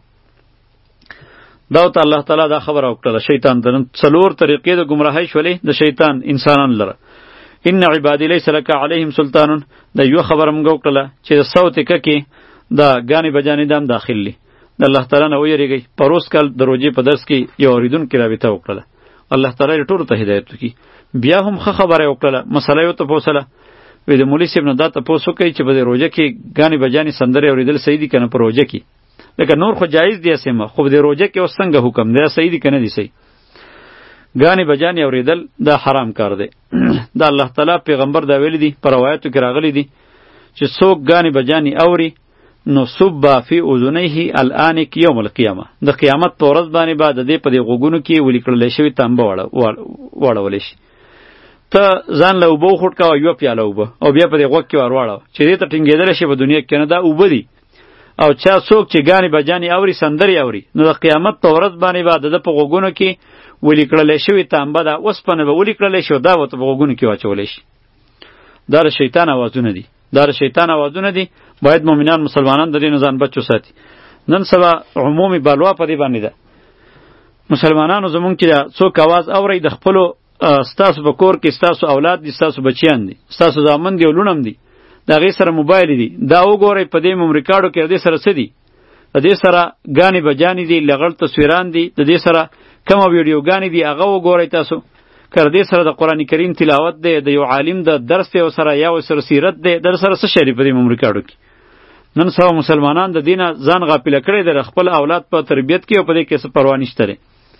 دا ته الله تعالی دا خبر او کړه شیطان ته څلور طریقې د گمراهی شولې د شیطان انسانان لره. ان عبادی لیس لک علیهم سلطان. دا یو خبر موږ وکړه چې صوت کې دا غانی بجانی دام داخلي. د الله تعالی نه ویریږي. پروس کال دروځي په درس کې یو اوریدونکو رابطه وکړه. الله تعالی ټول ته هدایت وکړي. بیا هم ښه خبره وکړه، مسله یو ته پوسله. وی د مولوی صاحب نه دا تاسو کوي چې په روزه کې غانی بجانی سندره اوریدل صحیح دي کنه؟ په روزه کې لکه نور خو جایز دی اسمه، خو د روزه کې اوس څنګه حکم دی؟ صحیح دي کنه؟ دی صحیح. غانی بجانی اوریدل دا حرام کار دی. دا الله تعالی پیغمبر دا ویل دي، پر روایتو کې راغلي دي چې څوک غانی بجانی اوري نو صب فی اذنیه الان یوم القیامه. د قیامت په ورځ باندې بعد د دې په غوګونو کې ولیکل شوی تانبه وړه وړول شي. ته ځان له اوبو خټ کا یو پیاله اوبه او بیا په دې غوږ کې ورواړه چې دې ته ټینګېدل شي په دنیا کې نه دا اوبه دي. او چا څوک چې غانی بجانی اوري سندري اوري نو د قیامت په ورځ باندې بعد د په غوګونو کې ولیکل شوی تانبه دا اوس په نه ولیکل شي دا وته په غوګونو کې واچول شي. دا شیطان आवाजونه دي، دا شیطان आवाजونه دي. باید مؤمنان مسلمانان د دې نه ځان بچو ساتي. نن سبا عمومي بلوا په دې باندې ده. مسلمانانو زمونږ چې څوک आवाज اوري د خپل ستاسو په کور کې ستاسو اولاد دي، ستاسو بچیان دي، ستاسو زامن دي، ولونم دي، دا غي سره موبایل دي، دا وګورئ په دې ممریکاډو کې دې سره څه دي؟ د دې سره غانی بجانی دي، لغړ تصویران دي، د دې سره کوم ویډیو غانی دي هغه وګورئ تاسو. کړه دې سره د قران کریم تلاوت دی، د یو عالم د درس دی، او سره یا سره سیرت دی، در سره څه شری په دې ممریکاډو کې. نن سبا مسلمانان د دینه ځان غافل کړي د خپل اولاد په تربیت کې او په دې کې څه پروا نشته.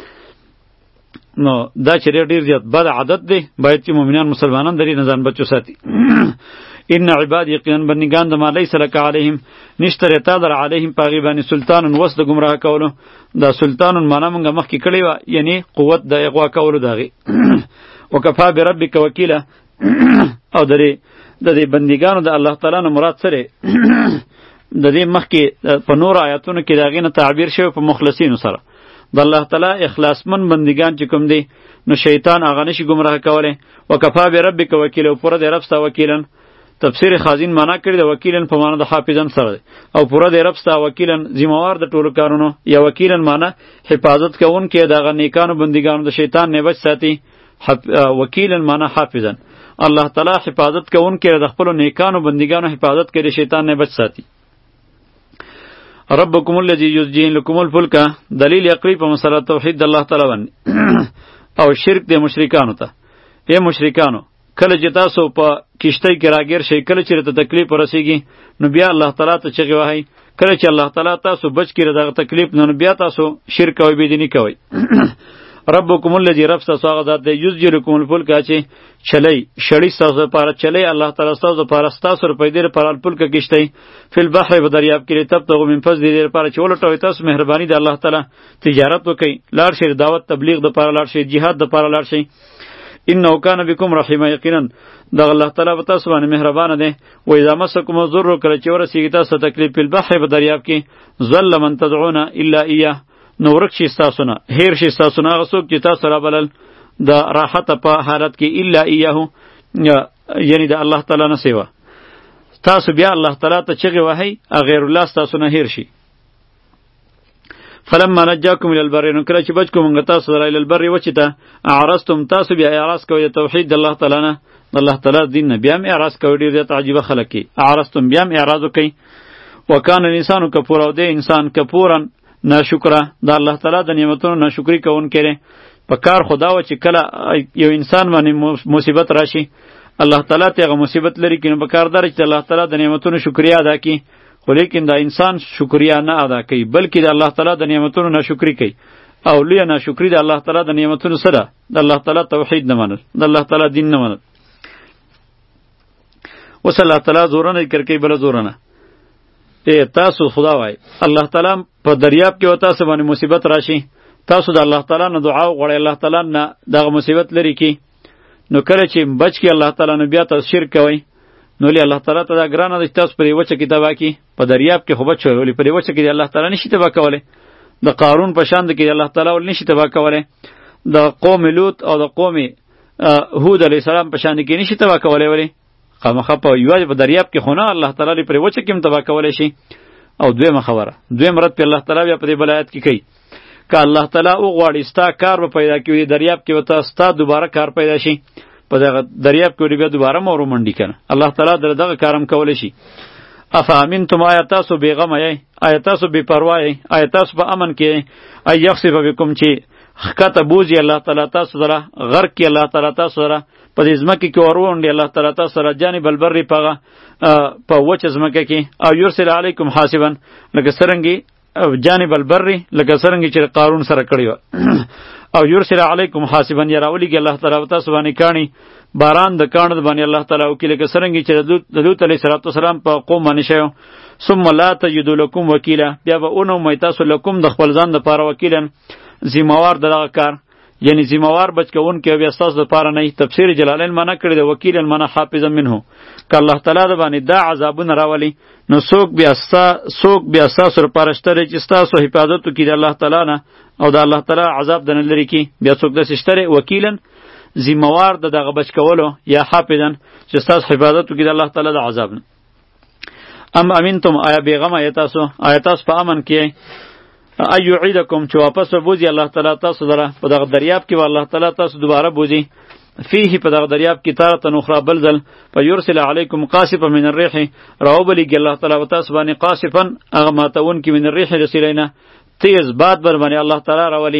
نو دا چې ډیر زیات بد عادت دی، باید چې مؤمنان مسلمانان درې نه ځان بچو ساتي. ان عباد یقینا بندگان د ما لیس لک علیهم نشتر تا در علیهم پاغي باندې سلطان وس د گمراه کولو. دا سلطان معنا مونږ مخکې کړی و، یعنی قوت د اغوا کولو داغي. وکفا بربک وکیلا، او د دې د دې بندګانو د الله تعالی نه مراد سره د دې مخکې په نور آیاتونو کې دا غینه تعبیر شوی په مخلصینو سره د الله تعالی اخلاصمن بندگان چې کوم دي نو شیطان هغه نشي گمراه کوله. وکفا بربک وکیل او پوره د رب ستا وکیلن. تفسیر خازین معنا کړی د وکیلن په معنا د حافظن سره او پوره د رب ستا وکیلن ذمہوار د ټولو کارونو. یا وکیلن معنا حفاظت کوونکی دغه نیکانو بندگانو د شیطان نه بچ ساتي. وکیلن معنا حافظن الله تعالی حفاظت کوونکی د خپل نیکانو بندگانو حفاظت کوي د شیطان نه بچ ساتي. ربکم الذی یزجین لکم الفلک دلیل عقلی په مسله توحید الله تعالی باندې او شرک د مشرکانو ته. ای مشرکانو کله چې تاسو په کشتۍ کې راګیر شئ، کله چې ته تکلیف ورسیږي نو بیا الله تعالی ته چغې وهئ. کله چې الله تعالی تاسو بچ کړي دغه تکلیف نو بیا تاسو شرک کوئ، بېدیني کوئ. ربکم الذی رب ستاسو هغه ذات دی یزجی لکم الفلک چې چلی شړی ستاسو لپاره چلی الله تعالی ستاسو لپاره ستاسو پیدا لپاره الفلک کشتۍ فی البحر په دریاب کې تبتغوا من فضل دې لپاره چې ولټوئ تاسو مهرباني د الله تعالی، تجارت وکئ، لاړ شئ دعوت تبلیغ د لپاره لاړ شئ، جهاد د لپاره لاړ شئ. انه کان بكم رحیما یقینا دغه الله تعالی په تاسو باندې مهربانه دی. و اذا مسکم الضر کله چې ورسیږي تاسو تکلیف په البحر په دریاب کې ظل من تدعون الا ایاه نو ورک شي تاسو نه هیر شي تاسو نه هغه څوک چې تاسو را بلل د راحت په حالت کې الا ایاه یعنی د الله تعالی نه سیوا تاسو بیا الله تعالی ته چغې وهئ غیر الله تاسو نه هیر شي. فلما نجاکم الی البر نو کله چې بچ کو مونږ تاسو سره الی البر وچې ته اعرضتم تاسو بیا اعراض کوئ د توحید د الله تعالی نه د الله تعالی دین نه بیا هم اعراض کوئ. ډېر زیات عجیبه خلک کې اعرضتم بیا هم اعراض وکئ. وکان الانسان کفورا او د انسان کفورا ناشکره د الله تعالی د نعمتونو ناشکری کوونکی دی. په کار خدا و چې کله یو انسان باندې مصیبت راشي الله تعالی ته هغه مصیبت لري کینو په کار دار چې الله تعالی د نعمتونو شکریا ادا کړي، خو لیکن دا انسان شکریا نه ادا کوي بلکې د الله تعالی د نعمتونو ناشکری کوي. او لوی ناشکری د الله تعالی د نعمتونو سره د الله تعالی توحید نه منل، د الله تعالی دین نه منل. وس الله تعالی زورنه ذکر کوي بل زورنه ای تاسو خدا وای الله تعالی په دریاب کې و تاسو باندې مصیبت راشي تاسو د الله تعالی نه دعا وغواړئ الله تعالی نه دغه مصیبت لري کی نو کله چې بچ کی الله تعالی نه بیا تاسو شرک کوئ نو لی الله تعالی ته دا ګرانه ده چې تاسو پرې وچه کې تباه کی په دریاب کې خو بچ ولی پرې وچه کې الله تعالی نشي تباه کولی. د قارون په شان کې الله تعالی ول نشي تباه کولی. د قوم لوط او د قوم هود علیه السلام په شان کې نشي تباه کولی ولی خامخا په یوه په دریاب کې خو نه الله تعالی پرې وچه کې هم تباه کولی شي. او دویمه خبره دویم رد په الله تعالی بیا په دې بلایت کې کوي که الله تعالی وغواړي ستا کار به پیدا کړي دریاب کې وته ستا دوباره کار پیدا شي په دغه دریاب کې بیا دوباره مورو منډي کنه الله تعالی در دغه کارم کولی شي. افامنتم آیا تاسو بیغمه یی آیا تاسو بی پروا یی آیا تاسو په امن کې ای یخسف بكم چې خکته بوزي الله تعالی تاسو سره غرق کې الله تعالی تاسو سره په دې ځمکه کې وروندي الله تعالی تاسو سره جانب البر پغه په وچه ځمکه کې او یرسل علیکم حاسبا لکه سرنګي جانب البر لکه سرنګي چې قارون سره کړی و او یرسل علیکم حاسبا یراولی کې الله تعالی تاسو باندې کانی باران د کاند باندې الله تعالی وکیل کې سرنګي چې د لوط علیه السلام په قوم باندې شو ثم لا تجد لكم وکیلا بیا به اونو مې تاسو لکم د خپل ځان د پاره وکیلن ذمہوار دغه کار یعنی ذمہوار بچ کون کې بیا تاسو د پاره نه. تفسیر جلالین معنا کړی د وکیلن معنا حافظ منه ک الله تعالی د باندې دا عذابونه راولي نو څوک بیا ستا څوک بیا تاسو پر پرشتره چې تاسو حفاظت وکړي د الله تعالی نه او د الله تعالی عذاب دنه لري کی بیا څوک د سشتره وکیلن ذمہوار د دغه بچ کولو یا حافظن چې تاسو حفاظت وکړي د الله تعالی د عذاب نه. ام امنتم آیا بیغم آیا تاسو آیا تاسو په امن کې ایو عیدکم چې واپس بوزي الله تعالی تاسو دره په دغه دریاب کې الله تعالی تاسو دوباره بوزي فيه په دغه دریاب کې تارة اخرى بلدل فیرسل علیکم قاصفا من الريح راوبلی کې الله تعالی تاسو باندې قاصفا هغه ماتون کې من الريح رسیلینا تیز باد بر باندې الله تعالی راولي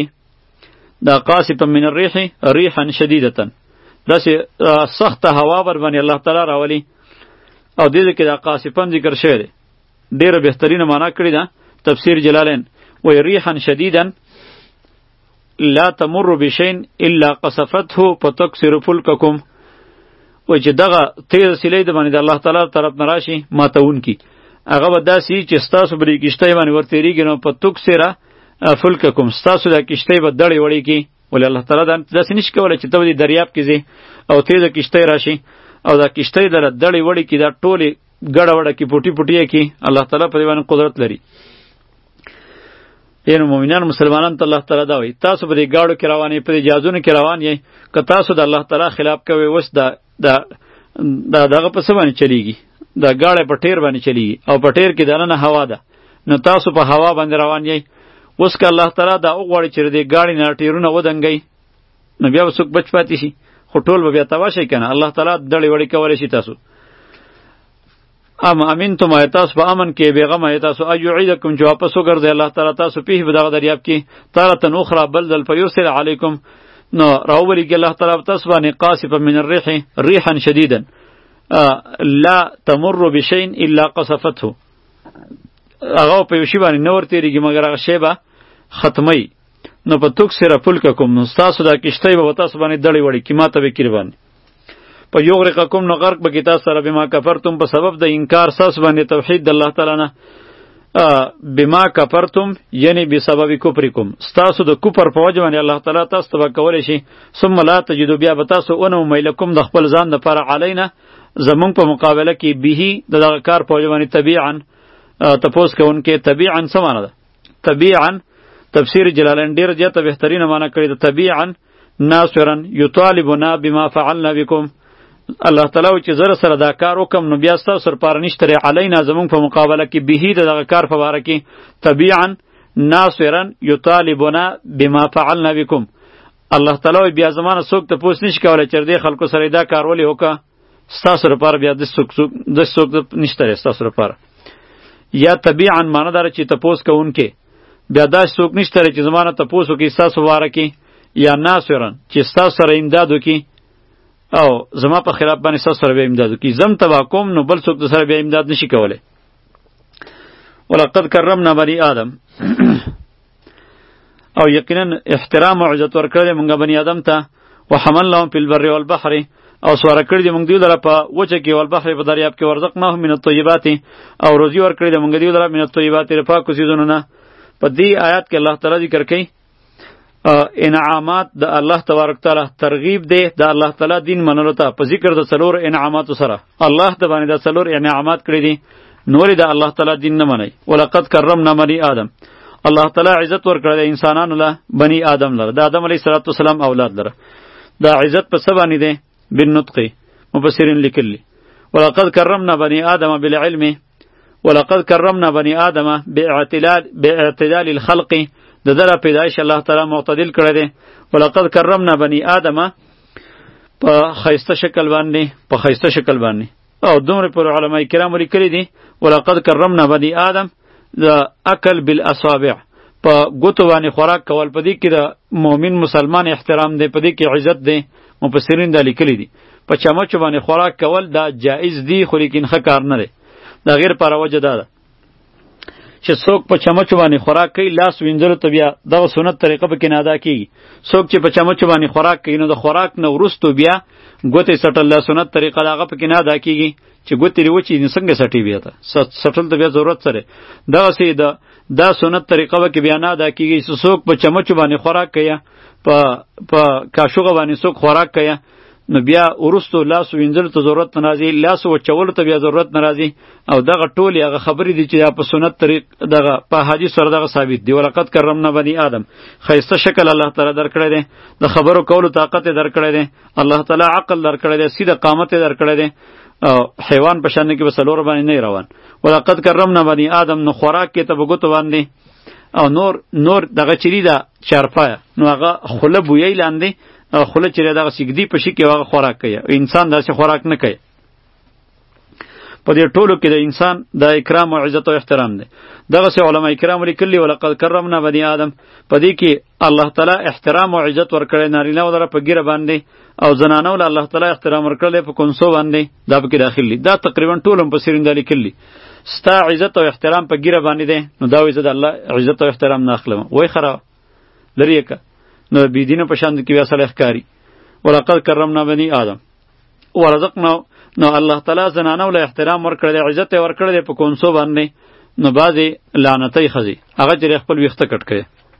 دا قاصفا من الريح ريحا شدیدة داسې سخت هوا بر باندې الله تعالی راولي. او دې کې دا قاصفا ذکر شوی دی ډیره بهترینه معنا کړی دا تفسیر جلالین و ریحا شدیدا لا تمر بشین الا قصفته فتكسر فلککم و چې دغه تیز سیلی د باندې الله تعالی طرف نه راشي ماتون کی هغه به داسې چې ستاسو بری کشته باندې ورتېریږي نو فتكسر فلککم ستاسو د کشته به دړې وړې کی ولې الله تعالی داسې نشي کولی چې ته دې دریاب کې ځې او تیزه کشتۍ راشي او دا کشتۍ دله دړې وړې کې دا ټولې ګډه وډه کې پوټي پوټي یې کې. الله تعالی په دې باندې قدرت لري. یعنی مؤمنان مسلمانان ته الله تعالی دا وایي تاسو په دې ګاړو کې روان یې، په دې جهازونو کې روان یې، که تاسو د الله تعالی خلاف کوئ اوس دا دا دا دغه په څه باندې چلیږي، دا ګاړی په ټیر باندې چلیږي او په ټیر کې دننه هوا ده، نو تاسو په هوا باندې روان یې. اوس که الله تعالی دا وغواړي چې دې ګاړي نه ټیرونه ودنګوي نو بیا به څوک بچ پاتې شي؟ خو ټول به بیا تباه شي که نه. الله تعالی دړې وړې کولی شي تاسو. ام امنتم آیا تاسو په امن کې بېغم آیا تاسو ایعیدکم چې واپس وګرځئ الله تعالی تاسو پیه په دغه دریاب کې تارة اخرى بل ځل فیرسل علیکم نو راوبلیږي الله تعالی په تاسو باندې قاصفا من الریح ریحا شدیدا لا تمر بشیء الا قصفته. هغه په یو شي باندې نه ورتېرېږي مګر هغه شی به ختمی. نو په تکسره فلککم نو ستاسو دا کشتۍ به په تاسو باندې دړې وړې کي ماته به کړي باندې په یغرقکم نو غرق به کې تاسو سره بما کفرتم په سبب د انکار ستاسو باندې توحید د الله تعالی نه. بما کفرتم یعنی بسبب کفرکم ستاسو د کفر په وجه باندې الله تعالی تاسو ته به کولی شي. ثم لا تجدو بیا به تاسو ونه مومیلکم د خپل ځان دپاره علینا زمونږ په مقابله کې به د دغه کار په وجه باندې طبیعا تپوس کوونکې طبیعا څه معنی ده؟ طبیعا تفسیر جلالین ډېر زیاته بهترینه معنی کړې ده. طبیعا ناصرا یطالبنا بما فعلنا بكم. الله تعالی چې زره سره دا کار وکم نو بیا ستاسو لپاره نشته علینا زمونږ په مقابله کې به د دغه کار په باره کې طبیعا ناصرا یطالبنا بما فعلنا بكم. الله تعالی بیا زمانه څوک تپوس نشي کولی چې دې خلکو سره دا کار ولې وکړه ستاسو لپاره بیا د څوک د څوک نشته ستاسو لپاره. یا طبیعا معنی داره چې تپوس کوونکې بیا داسې څوک نشته چې زمانه تپوس وکړي ستاسو باره کې. یا ناصرا چې ستاسو سره امداد وکړي او زما په خلاف باندې ستاسو سره بیا امداد وکړي. زم تبا کوم نو بل څوک د سره بیا امداد نشي کولی. ولقد کرمنا بني آدم او یقینا احترام او عزت ورکړی مونږ بني آدم ته. وحملناهم فی البر والبحر او سواره کړي دي مونږ دوی لره په وچه کې والبحر په دریاب کې ورزقناهم من الطیبات او روزي ورکړي دي مونږ دوی لره من الطیبات د پاکو څیزونو نه. په دې آیات کې الله تعالی ذکر کوي انعامات د الله تبارک تعالی ترغیب دی د الله تعالی دین منلو ته په ذکر د څلور انعاماتو سره. الله ته باندې د څلور انعامات کړي دي نور د الله تعالی دین نه مني. ولقد کرمنا بني آدم الله تعالی عزت ورکړی د انسانانو له بني آدم لره د آدم علیه السلام اولاد لره. دا عزت په څه باندې دی؟ بالنطق مفسرین لیکلی ولقد کرمنا بني آدم بالعلم ولقد کرمنا بني آدم باعتدال باعتدال الخلق د دره پیدایش الله تعالی معتدل کړی دی. ولقد کرمنا بني آدم په خیسته شکل باندې په خیسته شکل باندې او دومره پر علماء کرام لیکلی دي ولقد کرمنا بني آدم د اکل بالاصابع په ګوتو باندې خوراک کول په دې کې د مؤمن مسلمان احترام دی په دې کې عزت دی. مفسرین دا لیکلی دي په چمچو باندې خوراک کول دا جایز دی خو لیکن ښه کار نه دی. دا غیر پر وجه دا ده چې څوک په چمچو باندې خوراک کوي لاس وینځلو ته بیا دغه سنت طریقه پکې نه ادا کیږي. څوک چې په چمچو باندې خوراک کوي نو د خوراک نه وروستو بیا ګوتې سټل دا سنت طریقه هغه پکې نه ادا کیږي چې ګوتې لري وچې نو څنګه سټي بیا ته سټل ته بیا ضرورت سره دغسې د دا سنت طریقه به کې بیا نه ادا کیږي. څوک په چمچو باندې خوراک کوي په په کاشوغه باندې څوک خوراک کوي نو بیا ورستو لاس وینځلو ته ضرورت نه راځي لاس وچولو ته بیا ضرورت نه راځي. او دغه ټولې هغه خبرې دي چې په سنت طریق دغه په حدیث سره دغه ثابت دي. ولقد کرمنا بني آدم ښایسته شکل الله تعالی درکړی دی د خبرو کولو طاقت یې درکړی دی الله تعالی عقل درکړی دی سیده قامت یې درکړی دی او حیوان په شان کې به څلور باندې نه روان. ولقد کرمنا بني آدم نو خوراک کې ته په ګوتو باندې او نور نور دغه چری ده چارپایه نو هغه خوله بویی لاندې خوله چې دغه سګدی په شي کې هغه خوراک کوي. انسان داسې خوراک نه کوي. په دې ټولو کې د انسان د اکرام او عزت او احترام دی. دغسې علما کرام لیکلي ولقد کرمنا بني آدم په دې کې الله تعالی احترام او عزت ورکړی نارینهو لره په ګیره باندې او زنانو له الله تعالی احترام ورکړی په کنسو باندې دا پکې داخل دي. دا تقریبا ټول مفسرین دا لیکلي ستا عزت او احترام په ګیره باندې دی نو دا وایي زه د الله عزت او احترام نه اخلم. وایي خراب لرې که نو بيدینه په شان کې بیا صالح کاری. ولقد کرمنا بني آدم ورزقنا نو الله تعالی زنانو له احترام ورکړی عزت ورکړی په کونسو باندې نو بعضې لعنتۍ ښځې هغه چې خپل ویښته کټ کړي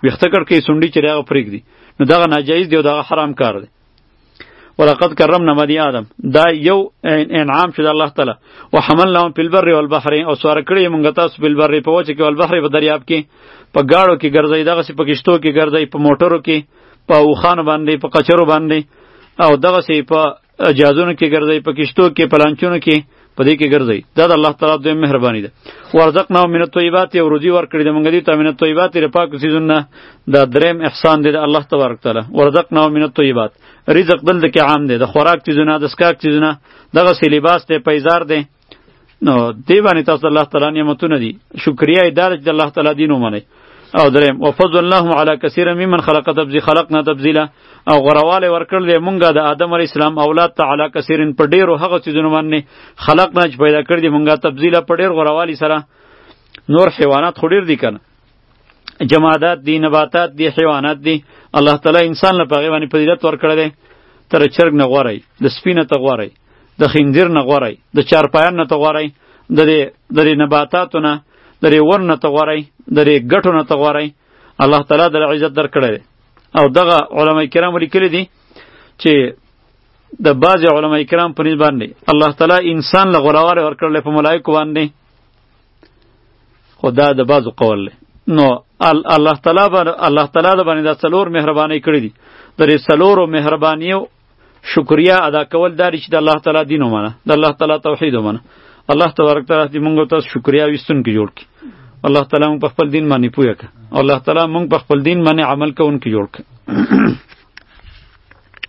ویخته کړ کې سونډي چې هغه پرېږدي نو دغه ناجایز دی او دغه حرام کار دی. ولقد کرمنا بني آدم دا یو انعام شو د الله تعالی. وحملناهم فی البر والبحر او سوار کړی مونږ تاسو په البر په وچه کې والبحر په دریاب کې په گاړو کې ګرځي دغه سي په کشتو کې ګرځي په موټرو کې په اوخانو باندې په قچرو باندې او دغه سي په جازونو کې ګرځي په کشتو کې په لانچونو کې په دې کې ګرځي. دا د الله تعالی د مهرباني ده. ورزقنا من الطيبات او روزي ورکړي د مونږ دي ته من الطيبات ر پاک سيزونه دا دریم احسان دی د الله تبارک تعالی. ورزقنا من الطيبات رزق دل د کې عام دی د خوراک چیزونه د سکاک چیزونه دغه سی لباس دی پیزار دی نو دی باندې تاسو الله تعالی نعمتونه دي شکریا ای دار د الله تعالی دینو منی. او دریم وفضل الله علی کثیر ممن خلق تبذی خلقنا تبذیلا او غرواله ورکړل دی مونږه د آدم علی السلام اولاد ته علی کثیرن په ډیرو هغه چیزونه باندې خلقنا چې پیدا کړی دی مونږه تبذیلا په ډیر غروالی سره. نور حیوانات خو ډیر دي کنه جمادات دی نباتات دی حیوانات دی الله تعالی انسان له پغی باندې فضیلت ورکړی دی. تر چرګ نه غوړی د سپینه ته غوړی د خنزیر نه غوړی د چارپایان نه ته غوړی د د نباتاتو نه د ور نه ته غوړی د ګټو نه ته غوړی الله تعالی د عزت درکړی دی. او دغه علما کرام لیکلي دي چې د بعض علما کرام په نسبت باندې الله تعالی انسان له غوړاواره ورکړل په ملائکه باندې خدا د بعضو قول له نو الله تعالی باندې الله تعالی باندې د څلور مهرباني کړې دي. درې څلورو مهربانیو شکریا ادا کول داري چې د الله تعالی دین ومنه د الله تعالی توحید ومنه. الله تبارک تعالی دې مونږ ته شکریا وستون کې جوړ کړي. الله تعالی مونږ په خپل دین باندې پوهه کړه. الله تعالی مونږ په خپل دین باندې عمل کوونکي جوړ کړه.